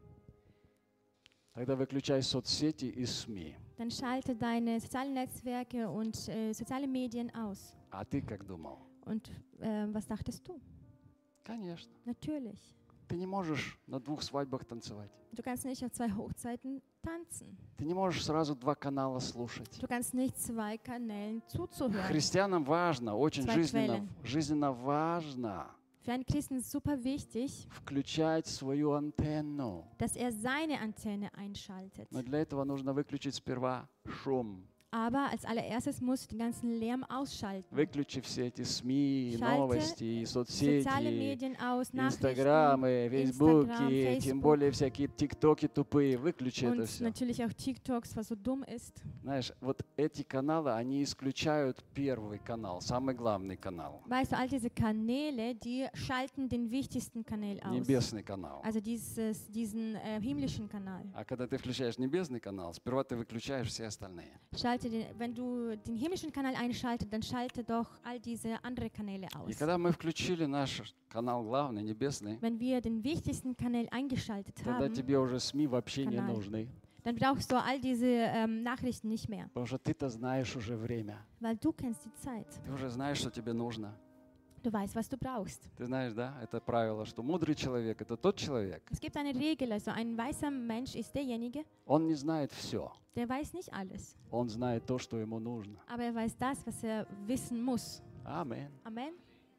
Тогда выключай соцсети и СМИ. Dann schalte deine sozialen Netzwerke und äh, soziale Medien aus. А ты как думал? Und äh, was dachtest du? Конечно. Natürlich. Ты не можешь на двух свадьбах танцевать. Du kannst nicht auf zwei Hochzeiten tanzen. Ты не можешь сразу два канала слушать. Du kannst nicht zwei Kanälen zuzuhören. Христианам важно, очень Zwei жизненно, Quellen. жизненно важно Für einen Christen ist es super wichtig, включать свою антенну. dass er seine Antenne einschaltet. Но для этого нужно выключить сперва шум. Aber als allererstes musst du den ganzen Lärm ausschalten. Выключи все эти СМИ, Schalte новости, Soziale соцсети, Medien aus, Nachrichten Инстаграмы, Instagram, Фейсбуки, тем Facebook. более всякие ТикТоки тупые. Выключи это und все. natürlich auch TikToks, was so dumm ist. Знаешь, вот эти каналы, они исключают первый канал, самый главный канал, Weißt du, all diese Kanäle, die schalten den wichtigsten Kanal aus. небесный канал. Also dieses, diesen äh, himmlischen Kanal. А когда ты включаешь небесный канал, сперва ты выключаешь все остальные. Schalte den, wenn du den himmlischen Kanal einschaltet, dann schalte doch all diese anderen Kanäle И aus. когда мы включили наш канал главный, небесный, Wenn wir den wichtigsten Kanal eingeschaltet тогда haben, тебе уже СМИ вообще не Канал. нужны. dann brauchst du all diese ähm, Nachrichten nicht mehr, Потому что ты-то знаешь уже время. weil du kennst die Zeit. Ты уже знаешь, что тебе нужно. Du weißt, was du brauchst. Ты знаешь, да, это правило, что мудрый человек — это тот человек, Es gibt eine Regel, also ein weiser Mensch ist derjenige, он не знает все. der weiß nicht alles, Он знает то, что ему нужно. aber er weiß das, was er wissen muss. Аминь. Amen.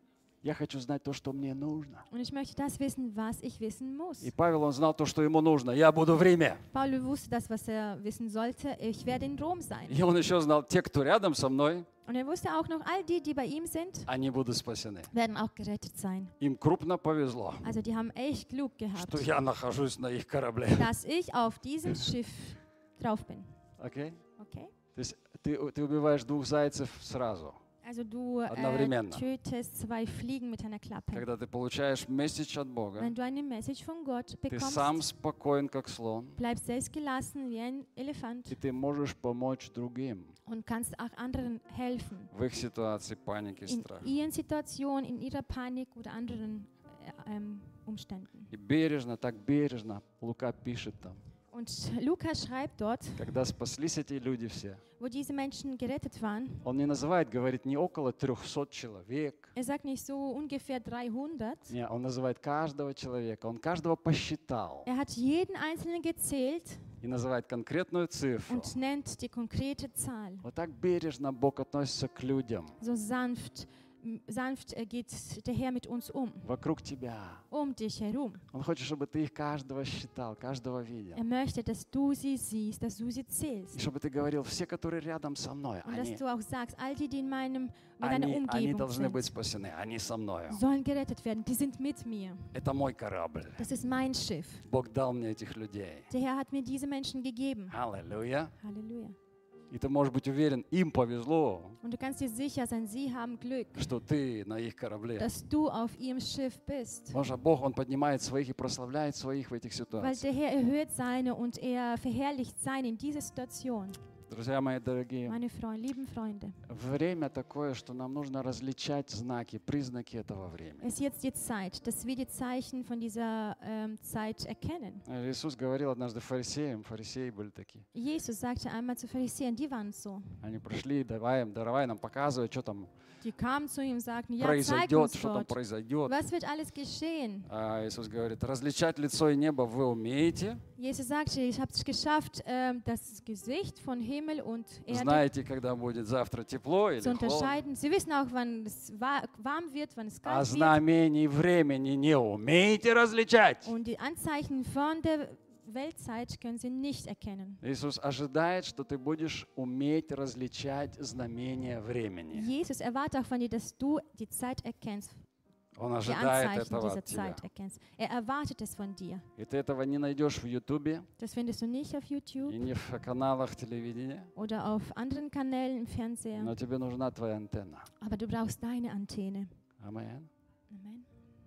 Я хочу знать то, что мне нужно. Und ich möchte das wissen, was ich wissen muss. И Павел, он знал то, что ему нужно. Я буду в Риме. Paulus wusste das, was er wissen sollte. Ich werde in Rom sein. И он еще знал, те, кто рядом со мной, Und er wusste auch noch, all die, die bei ihm sind, они будут спасены. werden auch gerettet sein. Им крупно повезло, Also die haben echt Glück gehabt, что я нахожусь на их корабле. dass ich auf diesem Schiff drauf bin. Окей? Okay? То есть ты, ты убиваешь двух зайцев сразу. Also du äh, Одновременно. tötest zwei Fliegen mit einer Klappe. Когда ты получаешь месседж от Бога, Wenn du eine Message von Gott ты bekommst, сам спокоен, как слон, bleibst selbst gelassen wie ein Elefant и ты можешь помочь другим und kannst auch anderen helfen. в их ситуации паники и In страха. ihren Situationen, in ihrer Panik oder anderen äh, ähm, Umständen. И бережно, так бережно, Лука пишет там, Und Lukas schreibt dort, когда спаслись эти люди все, wo diese Menschen gerettet waren, он не называет, говорит, не около трехсот человек. er sagt nicht so ungefähr dreihundert. Нет, он называет каждого человека. Он каждого посчитал Er hat jeden Einzelnen gezählt и называет конкретную цифру. und nennt die konkrete Zahl. Вот так бережно Бог относится к людям So sanft, m- sanft äh, geht der Herr mit uns um, вокруг тебя. um dich herum. Он хочет, чтобы ты их каждого считал, каждого видел. Er möchte, dass du sie siehst, dass du sie И zählst. чтобы ты говорил, все, которые rядом со мной, Und dass они, du auch sagst, all die, die in meinem, in meiner они, они Umgebung должны быть sind, спасены. Они со мною. sollen gerettet werden. Die sind mit mir. Это мой корабль. Das ist mein Schiff. Бог дал мне этих людей. Der Herr hat mir diese Menschen gegeben. Аллилуйя. Halleluja. И ты можешь быть уверен, им повезло, Und du kannst dir sicher sein, sie haben Glück, что ты на их корабле. dass du auf ihrem Schiff bist. Потому что Бог, Он поднимает своих и прославляет своих в этих Weil ситуациях. der Herr erhöht seine und er verherrlicht seine in dieser Situation. Друзья мои дорогие, Meine Freunde, lieben Freunde, время такое, что нам нужно различать знаки, признаки этого времени. es ist jetzt die Zeit, dass wir die Zeichen von dieser ähm, Zeit erkennen. Иисус говорил однажды фарисеям, фарисеи были такие. Jesus sagte einmal zu Pharisäern, die waren so. Они пришли, давай им, давай нам показывай, что там Die kamen zu ihm und sagten, ja, zeig произойдет, uns что там Gott, произойдет. was wird alles geschehen? А Иисус говорит, различать лицо и небо вы умеете, Jesus sagte, ich habe es geschafft, ähm, das Gesicht von Himmel und Erde знаете, когда будет завтра тепло или zu холодно. unterscheiden. Sie wissen auch, wann es wa- warm wird, wann es А kalt wird. знамений времени не умеете различать. Und die Anzeichen von der Weltzeit können sie nicht erkennen. Иисус ожидает, что ты будешь уметь различать знамения времени. Jesus erwartet auch von dir, dass du die Zeit erkennst, Он die ожидает Anzeichen этого dieser от тебя. Zeit erkennst. Er erwartet es von dir. И ты этого не найдешь в Ютубе Das findest du nicht auf YouTube и не в каналах телевидения, oder auf anderen Kanälen im Fernseher, но тебе нужна твоя антенна. aber du brauchst deine Antenne. Аминь. Amen.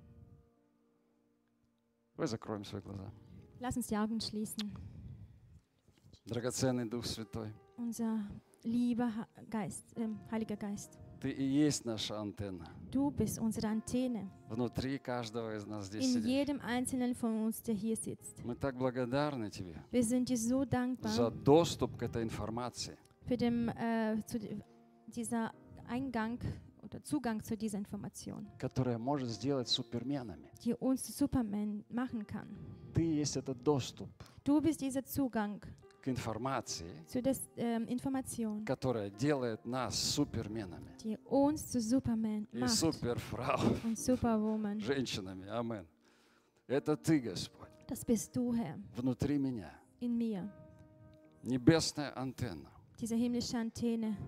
Давай закроем свои глаза. Lass uns die Augen schließen. Драгоценный Дух Святой, Unser lieber Ha- Geist, ähm, Heiliger Geist. Ты и есть наша антенна. Du bist unsere Antenne Внутри каждого из нас здесь in сидит. jedem einzelnen von uns, der hier sitzt. Мы так благодарны Тебе Wir sind dir so за dankbar доступ к этой информации, für den, äh, zu di- dieser Eingang oder Zugang zu dieser Information, которая может сделать суперменами. die uns zu Superman machen kann. Ты есть этот доступ Du bist dieser Zugang к информации, zu der ähm, Information, которая делает нас суперменами die uns zu Superman и macht суперфрау, und Superwoman. женщинами. Амен. Это Ты, Господь, Das bist du, Herr, внутри меня. in mir, Небесная антенна. diese himmlische Antenne.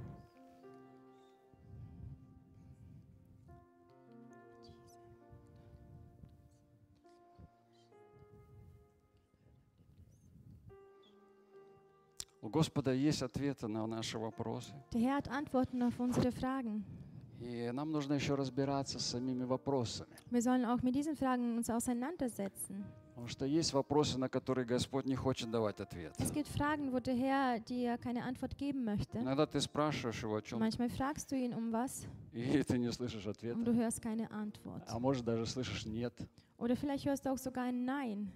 У Господа есть ответы на наши вопросы. Der Herr hat Antworten auf unsere Fragen. И нам нужно еще разбираться с самими вопросами. Wir sollen auch mit diesen Fragen uns auseinandersetzen. Потому что есть вопросы, на которые Господь не хочет давать ответ. Es gibt Fragen, wo der Herr dir keine Antwort geben möchte. Иногда ты спрашиваешь его о чем, Manchmal fragst du ihn um was и ты не слышишь und ответа. du hörst keine Antwort. А может даже слышишь нет. Oder vielleicht hörst du auch sogar ein Nein.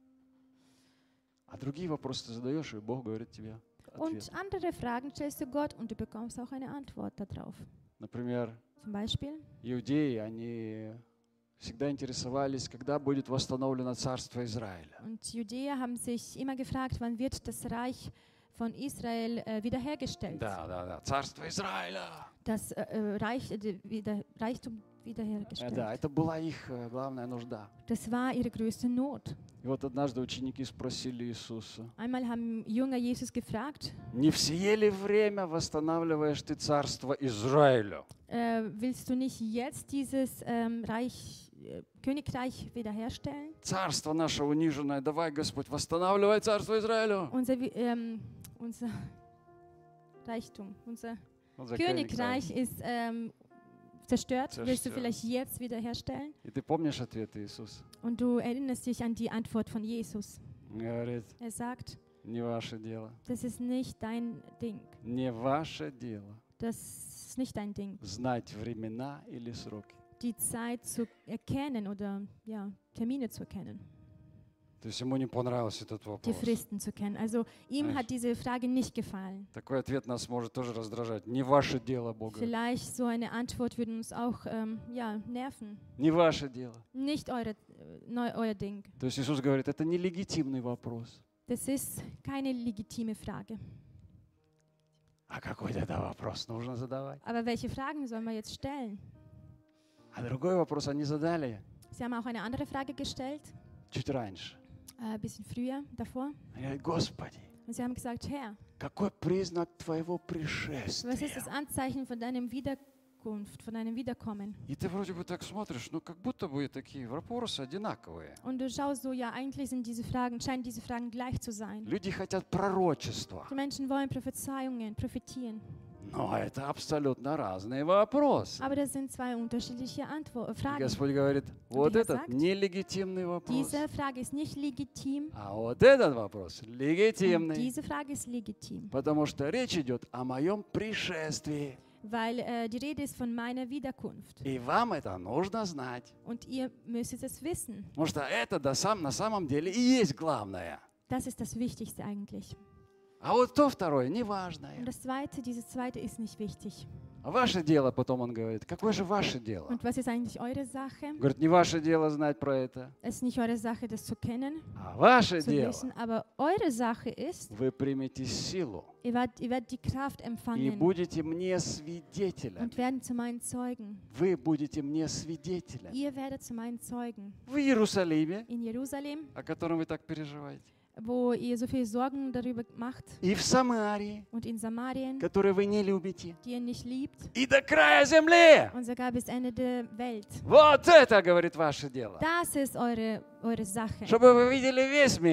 А другие вопросы ты задаешь, и Бог говорит тебе Und ответ. andere Fragen stellst du Gott und du bekommst auch eine Antwort darauf. Например, Zum Beispiel, иудеи, они всегда интересовались, когда будет восстановлено царство Израиля. und Judäer haben sich immer gefragt, wann wird das Reich von Israel äh, wiederhergestellt? Да, да, да, царство Израиля. Das äh, äh, Reich, äh, die wieder, Reichtum Э, wiederhergestellt. Да, это была их э, главная нужда. Das war ihre größte Not. И вот однажды ученики спросили Иисуса: Einmal haben Jünger Jesus gefragt, «Не в сие ли время восстанавливаешь ты царство Израиля?» äh, willst du nicht jetzt dieses ähm, Reich, äh, Königreich wiederherstellen? Царство наше униженное, давай, Господь, восстанавливай царство Израиля. Unser, Wi- ähm, unser Reichtum, unser Он Königreich ist ähm, zerstört. Willst du Zerstört. vielleicht jetzt wiederherstellen? И ты помнишь ответ Иисуса? Und du erinnerst dich an die Antwort von Jesus. Он говорит: Er sagt, не ваше дело. das ist nicht dein Ding. Не ваше дело Das ist nicht dein Ding. знать времена или сроки. Die Zeit zu erkennen oder ja, Termine zu erkennen, То есть ему не понравился этот die вопрос. Fristen zu kennen. Also ihm Echt? hat diese Frage nicht gefallen. Такой ответ нас может тоже раздражать. Не ваше дело, Бога. Vielleicht so eine Antwort würde uns auch ähm, ja, nerven. Не ваше дело. Nicht eure, äh, neu, euer Ding. То есть Иисус говорит, это нелегитимный вопрос. Das ist keine legitime Frage. А какой тогда вопрос нужно задавать? Aber welche Fragen sollen wir jetzt stellen? А другой вопрос они задали Sie haben auch eine andere Frage gestellt, чуть раньше. äh, ein bisschen früher davor. Они говорят: Господи, Und sie haben gesagt, Herr, какой признак Твоего was ist das пришествия? Anzeichen von deinem Wiederkunft, von deinem Wiederkommen? И ты вроде бы так смотришь, ну как будто бы такие вопросы одинаковые. Und du schaust so, ja, eigentlich sind diese Fragen, scheinen diese Fragen gleich zu sein. Люди хотят пророчества, Die Menschen wollen Prophezeiungen, profitieren. но это абсолютно разные вопросы. Aber das sind zwei unterschiedliche Antwort, И Fragen. Господь говорит, вот Herr этот sagt, нелегитимный вопрос, Diese Frage ist nicht legitim а вот этот вопрос und легитимный, diese Frage ist legitim, потому что речь идет о моем пришествии. weil äh, die Rede ist von meiner Wiederkunft. И вам это нужно знать, Und ihr müsstet es wissen. потому что это до сам, на самом деле и есть главное. Das ist das Wichtigste eigentlich. А вот то второе Und неважное. das Zweite, dieses Zweite ist nicht wichtig. А ваше дело, потом он говорит, какое же ваше дело? Und was ist eigentlich eure Sache? Говорит, не ваше дело знать про это, Es ist nicht eure Sache, das zu kennen, а ваше zu дело. wissen, aber eure Sache ist, Вы примете силу ihr werdet, ihr werdet die Kraft и empfangen будете мне свидетелем. und werden zu meinen Zeugen. Вы будете мне свидетелем. Ihr werdet zu meinen Zeugen В Иерусалиме, in Jerusalem, о котором вы так переживаете, wo ihr so viel Sorgen darüber macht, и в Самарии, und in Samarien, который вы не любите, die ihr nicht liebt, и до края земли. und sogar bis Ende der Welt. Вот это, говорит, ваше дело. Das ist eure, eure Sache, Чтобы вы видели весь мир.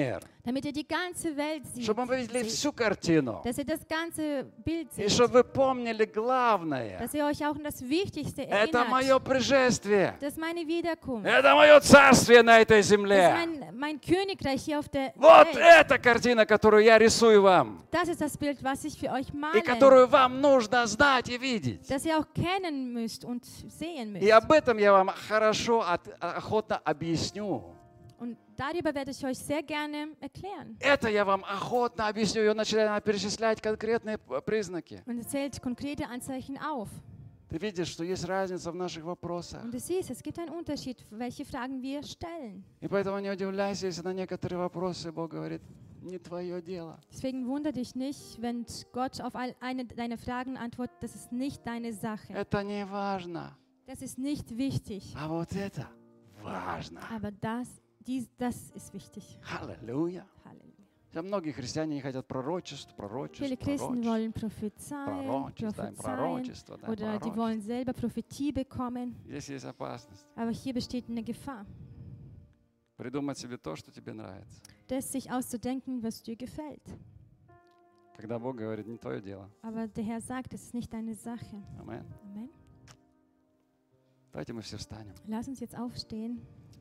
damit ihr die ganze Welt seht, чтобы мы видели seht, всю картину. dass ihr das ganze Bild И seht, чтобы вы помнили главное. dass ihr euch auch an das Wichtigste Это мое erinnert. пришествие. Das ist meine Wiederkunft. Это мое царствие на этой Das ist земле. mein, mein Königreich hier auf der Вот Welt. эта картина, которую я рисую вам. Das ist das Bild, was ich für euch И male, которую вам нужно знать и видеть. das ihr auch kennen müsst und sehen И müsst. об этом я вам хорошо, от- охотно объясню. Und darüber werde ich euch sehr gerne erklären. Это я вам охотно объясню. И он начинает перечислять конкретные п- признаки. Und es zählt konkrete Anzeichen auf. Ты видишь, что есть разница в наших вопросах. Und du siehst, es gibt einen Unterschied, welche Fragen wir stellen. И поэтому не удивляйся, если на некоторые вопросы Бог говорит, не твое дело. Deswegen wundere dich nicht, wenn Gott auf all eine deiner Fragen antwortet, das ist nicht deine Sache. Это не важно. Das ist nicht wichtig. А вот это важно. Aber das, dies, das ist wichtig. Аллилуйя. Halleluja. Сейчас многие христиане не хотят пророчеств, пророчеств, Viele Christen пророчеств. wollen prophezeien, Пророчество, дай prophezeien пророчество, дай oder die пророчество. wollen selber Prophetie bekommen. Здесь есть опасность. Aber hier besteht eine Gefahr, Придумать себе то, что тебе нравится. das sich auszudenken, was dir gefällt. Когда Бог говорит, не твое дело. Aber der Herr sagt, es ist nicht deine Sache. Амен. Amen. Давайте мы все встанем. Lass uns jetzt aufstehen.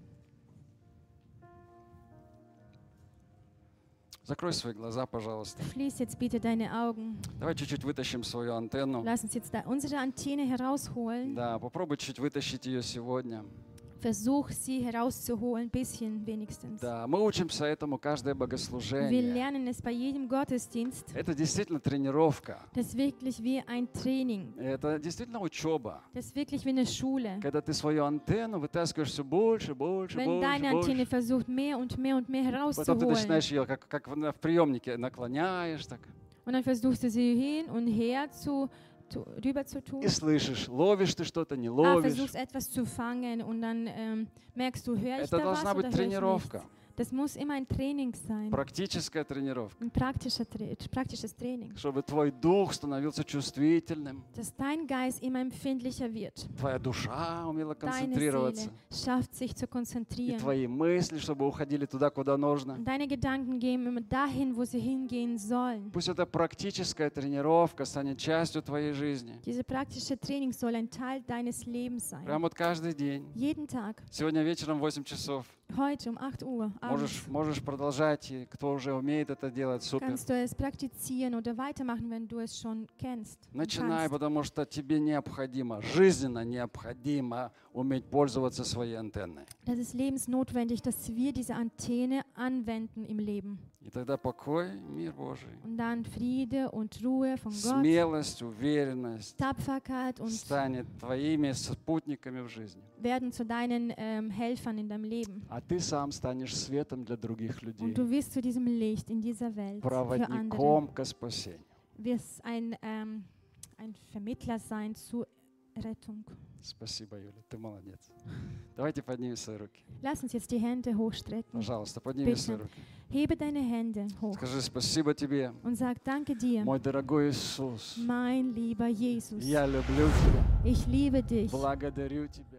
Закрой свои глаза, пожалуйста. Schließ jetzt bitte deine Augen. Давай чуть-чуть вытащим свою антенну. Lass uns jetzt da unsere Antenne herausholen. Да, попробуй чуть вытащить ее сегодня. Versuch sie herauszuholen, ein bisschen wenigstens. Да, мы учимся этому каждое Wir богослужение. lernen es bei jedem Gottesdienst. Это действительно тренировка. Das ist wirklich wie ein Training. Это действительно учеба. Das ist wirklich wie eine Schule. Когда ты свою антенну вытаскиваешь все больше, больше, Wenn больше, deine Antenne больше. versucht, mehr und mehr und mehr Потом ты herauszuholen. начинаешь ее, как, как в в приемнике, наклоняешь так. Und dann versuchst du sie hin und her zu, zu, rüber zu tun. И слышишь, ловишь ты что-то, не Ah, ловишь. versuchst etwas zu fangen und dann ähm, merkst du, höre ich Это da was должна oder быть höre ich тренировка. nichts. Das muss immer ein Training sein. Практическая тренировка. Ein praktischer, Tra- praktisches Training. Чтобы твой дух становился чувствительным, Dass dein Geist immer empfindlicher wird. твоя душа умела Deine концентрироваться, Seele schafft sich zu и konzentrieren. твои мысли, чтобы уходили туда, куда нужно. Und deine Gedanken gehen immer dahin, wo sie hingehen sollen. Пусть эта практическая тренировка станет частью твоей жизни. Dieses praktische Training soll ein Teil deines Lebens sein. Прямо вот каждый день. Jeden Tag. Сегодня вечером в восемь часов. Heute um acht Uhr Можешь, abends можешь продолжать, и кто уже умеет это делать, супер. kannst du es praktizieren oder weitermachen, wenn du es schon kennst. und Начинай, kannst. потому что тебе необходимо, жизненно необходимо уметь пользоваться своей антенной. Das ist lebensnotwendig, dass wir diese Antenne anwenden im Leben. И тогда покой, мир Божий, Und dann Friede und Ruhe von Gott, смелость, уверенность Tapferkeit und станет твоими спутниками в жизни. werden zu deinen ähm, Helfern in deinem Leben. А ты сам станешь светом для других людей, Und du wirst zu diesem Licht in dieser Welt für andere. проводником к спасению. Wirst ein, ähm, ein Vermittler sein zur Rettung. Спасибо, Юля, ты молодец. Давайте поднимем свои руки. Lass uns jetzt die Hände hochstrecken. Пожалуйста, подними Bitte. свои руки. Hebe deine Hände hoch Скажи спасибо тебе, und sag Danke dir, мой дорогой Иисус. mein lieber Jesus. Я люблю тебя, Ich liebe dich. благодарю тебя.